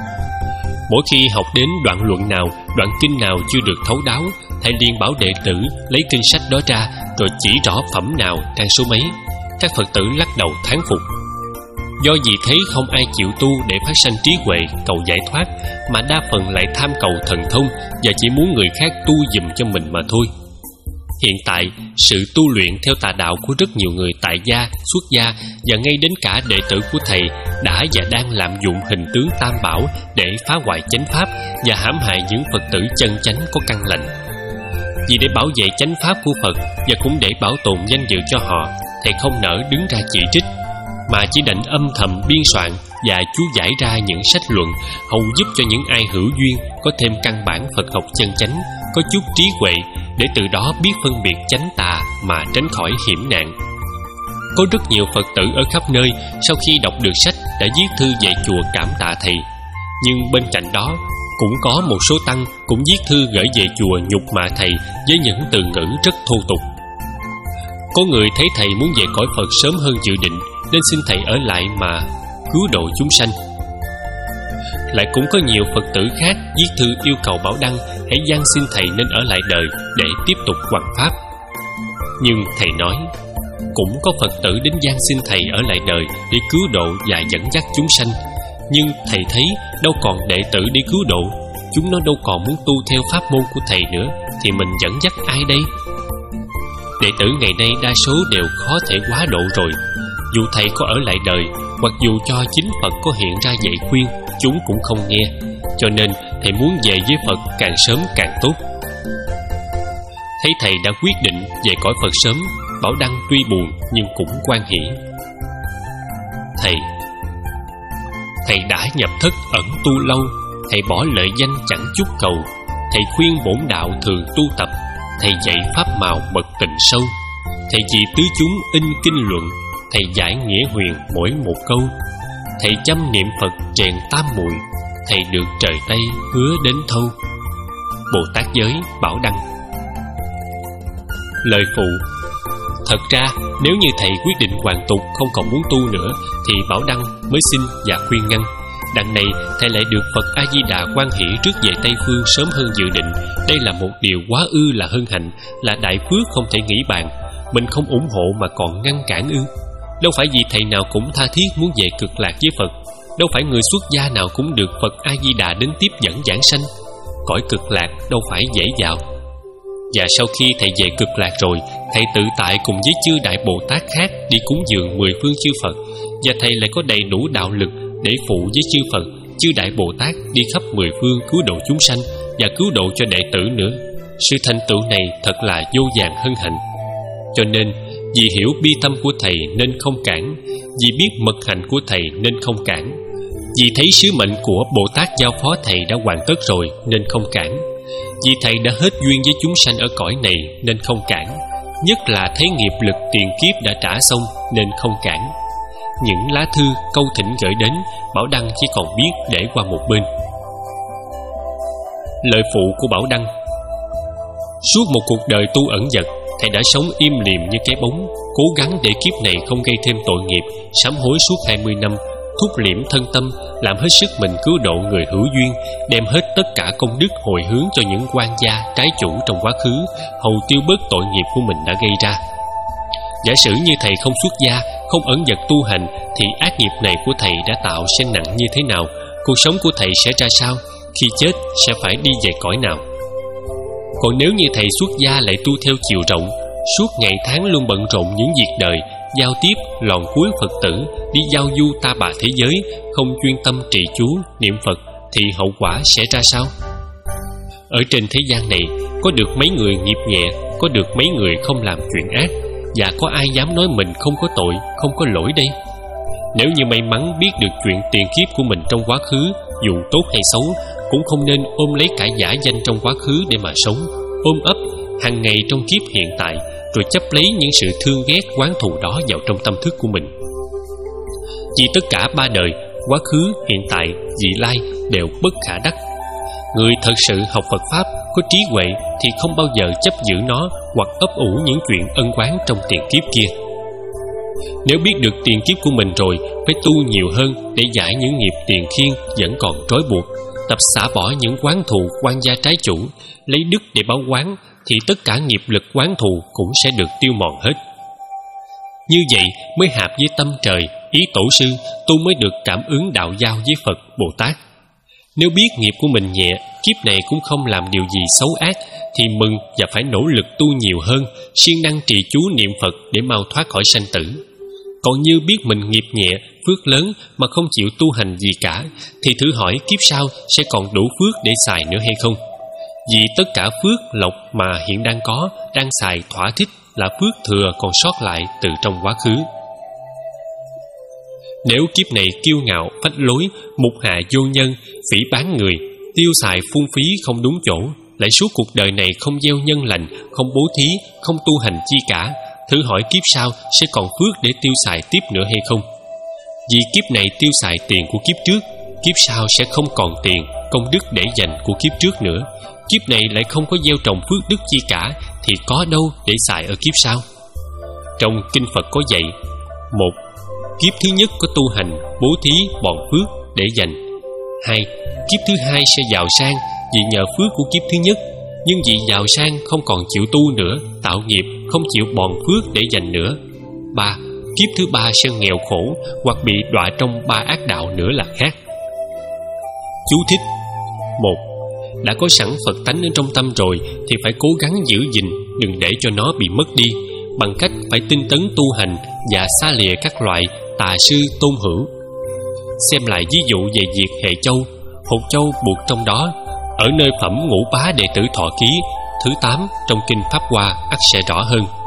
Mỗi khi học đến đoạn luận nào, đoạn kinh nào chưa được thấu đáo, thầy liền bảo đệ tử lấy kinh sách đó ra, rồi chỉ rõ phẩm nào, trang số mấy. Các Phật tử lắc đầu thán phục. Do vì thấy không ai chịu tu để phát sanh trí huệ, cầu giải thoát, mà đa phần lại tham cầu thần thông và chỉ muốn người khác tu giùm cho mình mà thôi. Hiện tại, sự tu luyện theo tà đạo của rất nhiều người tại gia, xuất gia và ngay đến cả đệ tử của thầy đã và đang lạm dụng hình tướng tam bảo để phá hoại chánh pháp và hãm hại những Phật tử chân chánh có căn lành. Vì để bảo vệ chánh pháp của Phật và cũng để bảo tồn danh dự cho họ, thầy không nỡ đứng ra chỉ trích, mà chỉ định âm thầm biên soạn và chú giải ra những sách luận hầu giúp cho những ai hữu duyên có thêm căn bản Phật học chân chánh, có chút trí huệ, để từ đó biết phân biệt chánh tà mà tránh khỏi hiểm nạn. Có rất nhiều Phật tử ở khắp nơi sau khi đọc được sách đã viết thư về chùa cảm tạ thầy. Nhưng bên cạnh đó cũng có một số tăng cũng viết thư gửi về chùa nhục mạ thầy với những từ ngữ rất thô tục. Có người thấy thầy muốn về cõi Phật sớm hơn dự định nên xin thầy ở lại mà cứu độ chúng sanh. Lại cũng có nhiều Phật tử khác viết thư yêu cầu Bảo Đăng hãy van xin thầy nên ở lại đời để tiếp tục hoằng pháp. Nhưng thầy nói, cũng có Phật tử đến van xin thầy ở lại đời để cứu độ và dẫn dắt chúng sanh. Nhưng thầy thấy đâu còn đệ tử để cứu độ, chúng nó đâu còn muốn tu theo pháp môn của thầy nữa, thì mình dẫn dắt ai đây? Đệ tử ngày nay đa số đều khó thể quá độ rồi. Dù thầy có ở lại đời, hoặc dù cho chính Phật có hiện ra dạy khuyên, chúng cũng không nghe. Cho nên thầy muốn về với Phật càng sớm càng tốt. Thấy thầy đã quyết định về cõi Phật sớm, Bảo Đăng tuy buồn nhưng cũng hoan hỉ. Thầy Thầy đã nhập thất ẩn tu lâu, thầy bỏ lợi danh chẳng chút cầu. Thầy khuyên bổn đạo thường tu tập, thầy dạy pháp màu mật tình sâu. Thầy vì tứ chúng in kinh luận, thầy giải nghĩa huyền mỗi một câu. Thầy chăm niệm Phật trèn tam muội, thầy được trời Tây hứa đến thâu. Bồ Tát giới Bảo Đăng. Lời phụ: thật ra nếu như thầy quyết định hoàn tục không còn muốn tu nữa thì Bảo Đăng mới xin và khuyên ngăn. Đằng này thầy lại được Phật A Di Đà hoan hỷ trước về Tây Phương sớm hơn dự định. Đây là một điều quá ư là hân hạnh, là đại phước không thể nghĩ bàn. Mình không ủng hộ mà còn ngăn cản ư? Đâu phải vì thầy nào cũng tha thiết muốn về cực lạc với Phật. Đâu phải người xuất gia nào cũng được Phật A Di Đà đến tiếp dẫn giảng sanh. Cõi cực lạc đâu phải dễ vào. Và sau khi thầy về cực lạc rồi, thầy tự tại cùng với chư đại Bồ Tát khác đi cúng dường mười phương chư Phật. Và thầy lại có đầy đủ đạo lực để phụ với chư Phật, chư đại Bồ Tát đi khắp mười phương cứu độ chúng sanh và cứu độ cho đệ tử nữa. Sự thành tựu này thật là vô vàn hân hạnh. Cho nên vì hiểu bi tâm của thầy nên không cản, vì biết mật hạnh của thầy nên không cản, vì thấy sứ mệnh của Bồ Tát giao phó thầy đã hoàn tất rồi nên không cản, vì thầy đã hết duyên với chúng sanh ở cõi này nên không cản, nhất là thấy nghiệp lực tiền kiếp đã trả xong nên không cản. Những lá thư câu thỉnh gửi đến, Bảo Đăng chỉ còn biết để qua một bên. Lời phụ của Bảo Đăng: suốt một cuộc đời tu ẩn dật, thầy đã sống im lìm như cái bóng, cố gắng để kiếp này không gây thêm tội nghiệp, sám hối suốt hai mươi năm, thúc liễm thân tâm, làm hết sức mình cứu độ người hữu duyên, đem hết tất cả công đức hồi hướng cho những quan gia trái chủ trong quá khứ, hầu tiêu bớt tội nghiệp của mình đã gây ra. Giả sử như thầy không xuất gia, không ẩn dật tu hành, thì ác nghiệp này của thầy đã tạo sẽ nặng như thế nào? Cuộc sống của thầy sẽ ra sao? Khi chết sẽ phải đi về cõi nào? Còn nếu như thầy xuất gia lại tu theo chiều rộng, suốt ngày tháng luôn bận rộn những việc đời, giao tiếp lòn cuối Phật tử đi giao du ta bà thế giới, không chuyên tâm trì chú niệm Phật, thì hậu quả sẽ ra sao? Ở trên thế gian này, có được mấy người nghiệp nhẹ, có được mấy người không làm chuyện ác, và có ai dám nói mình không có tội, không có lỗi đây? Nếu như may mắn biết được chuyện tiền kiếp của mình trong quá khứ, dù tốt hay xấu, cũng không nên ôm lấy cả giả danh trong quá khứ để mà sống, ôm ấp hàng ngày trong kiếp hiện tại, rồi chấp lấy những sự thương ghét oán thù đó vào trong tâm thức của mình. Vì tất cả ba đời, quá khứ, hiện tại, vị lai đều bất khả đắc. Người thật sự học Phật Pháp, có trí huệ thì không bao giờ chấp giữ nó hoặc ấp ủ những chuyện ân oán trong tiền kiếp kia. Nếu biết được tiền kiếp của mình rồi, phải tu nhiều hơn để giải những nghiệp tiền khiên vẫn còn trói buộc, tập xả bỏ những oán thù quan gia trái chủ, lấy đức để báo oán, thì tất cả nghiệp lực oán thù cũng sẽ được tiêu mòn hết. Như vậy mới hợp với tâm trời, ý tổ sư, tu mới được cảm ứng đạo giao với Phật, Bồ Tát. Nếu biết nghiệp của mình nhẹ, kiếp này cũng không làm điều gì xấu ác, thì mừng và phải nỗ lực tu nhiều hơn, siêng năng trì chú niệm Phật để mau thoát khỏi sanh tử. Còn như biết mình nghiệp nhẹ, phước lớn mà không chịu tu hành gì cả, thì thử hỏi kiếp sau sẽ còn đủ phước để xài nữa hay không? Vì tất cả phước lộc mà hiện đang có, đang xài thỏa thích là phước thừa còn sót lại từ trong quá khứ. Nếu kiếp này kiêu ngạo, phách lối, mục hạ vô nhân, phỉ báng người, tiêu xài phung phí không đúng chỗ, lại suốt cuộc đời này không gieo nhân lành, không bố thí, không tu hành chi cả, thử hỏi kiếp sau sẽ còn phước để tiêu xài tiếp nữa hay không? Vì kiếp này tiêu xài tiền của kiếp trước, kiếp sau sẽ không còn tiền, công đức để dành của kiếp trước nữa. Kiếp này lại không có gieo trồng phước đức chi cả, thì có đâu để xài ở kiếp sau? Trong kinh Phật có dạy: một, kiếp thứ nhất có tu hành, bố thí, bòn phước để dành. Hai, kiếp thứ hai sẽ giàu sang vì nhờ phước của kiếp thứ nhất, nhưng vì giàu sang không còn chịu tu nữa, tạo nghiệp, không chịu bòn phước để dành nữa. Ba, kiếp thứ ba sẽ nghèo khổ hoặc bị đọa trong ba ác đạo nữa là khác. Chú thích: một, đã có sẵn Phật tánh ở trong tâm rồi thì phải cố gắng giữ gìn, đừng để cho nó bị mất đi, bằng cách phải tinh tấn tu hành và xa lìa các loại tà sư tôn hữu. Xem lại ví dụ về việc hệ châu, hột châu buộc trong đó, ở nơi phẩm Ngũ Bá Đệ Tử Thọ Ký thứ tám trong kinh Pháp Hoa ắt sẽ rõ hơn.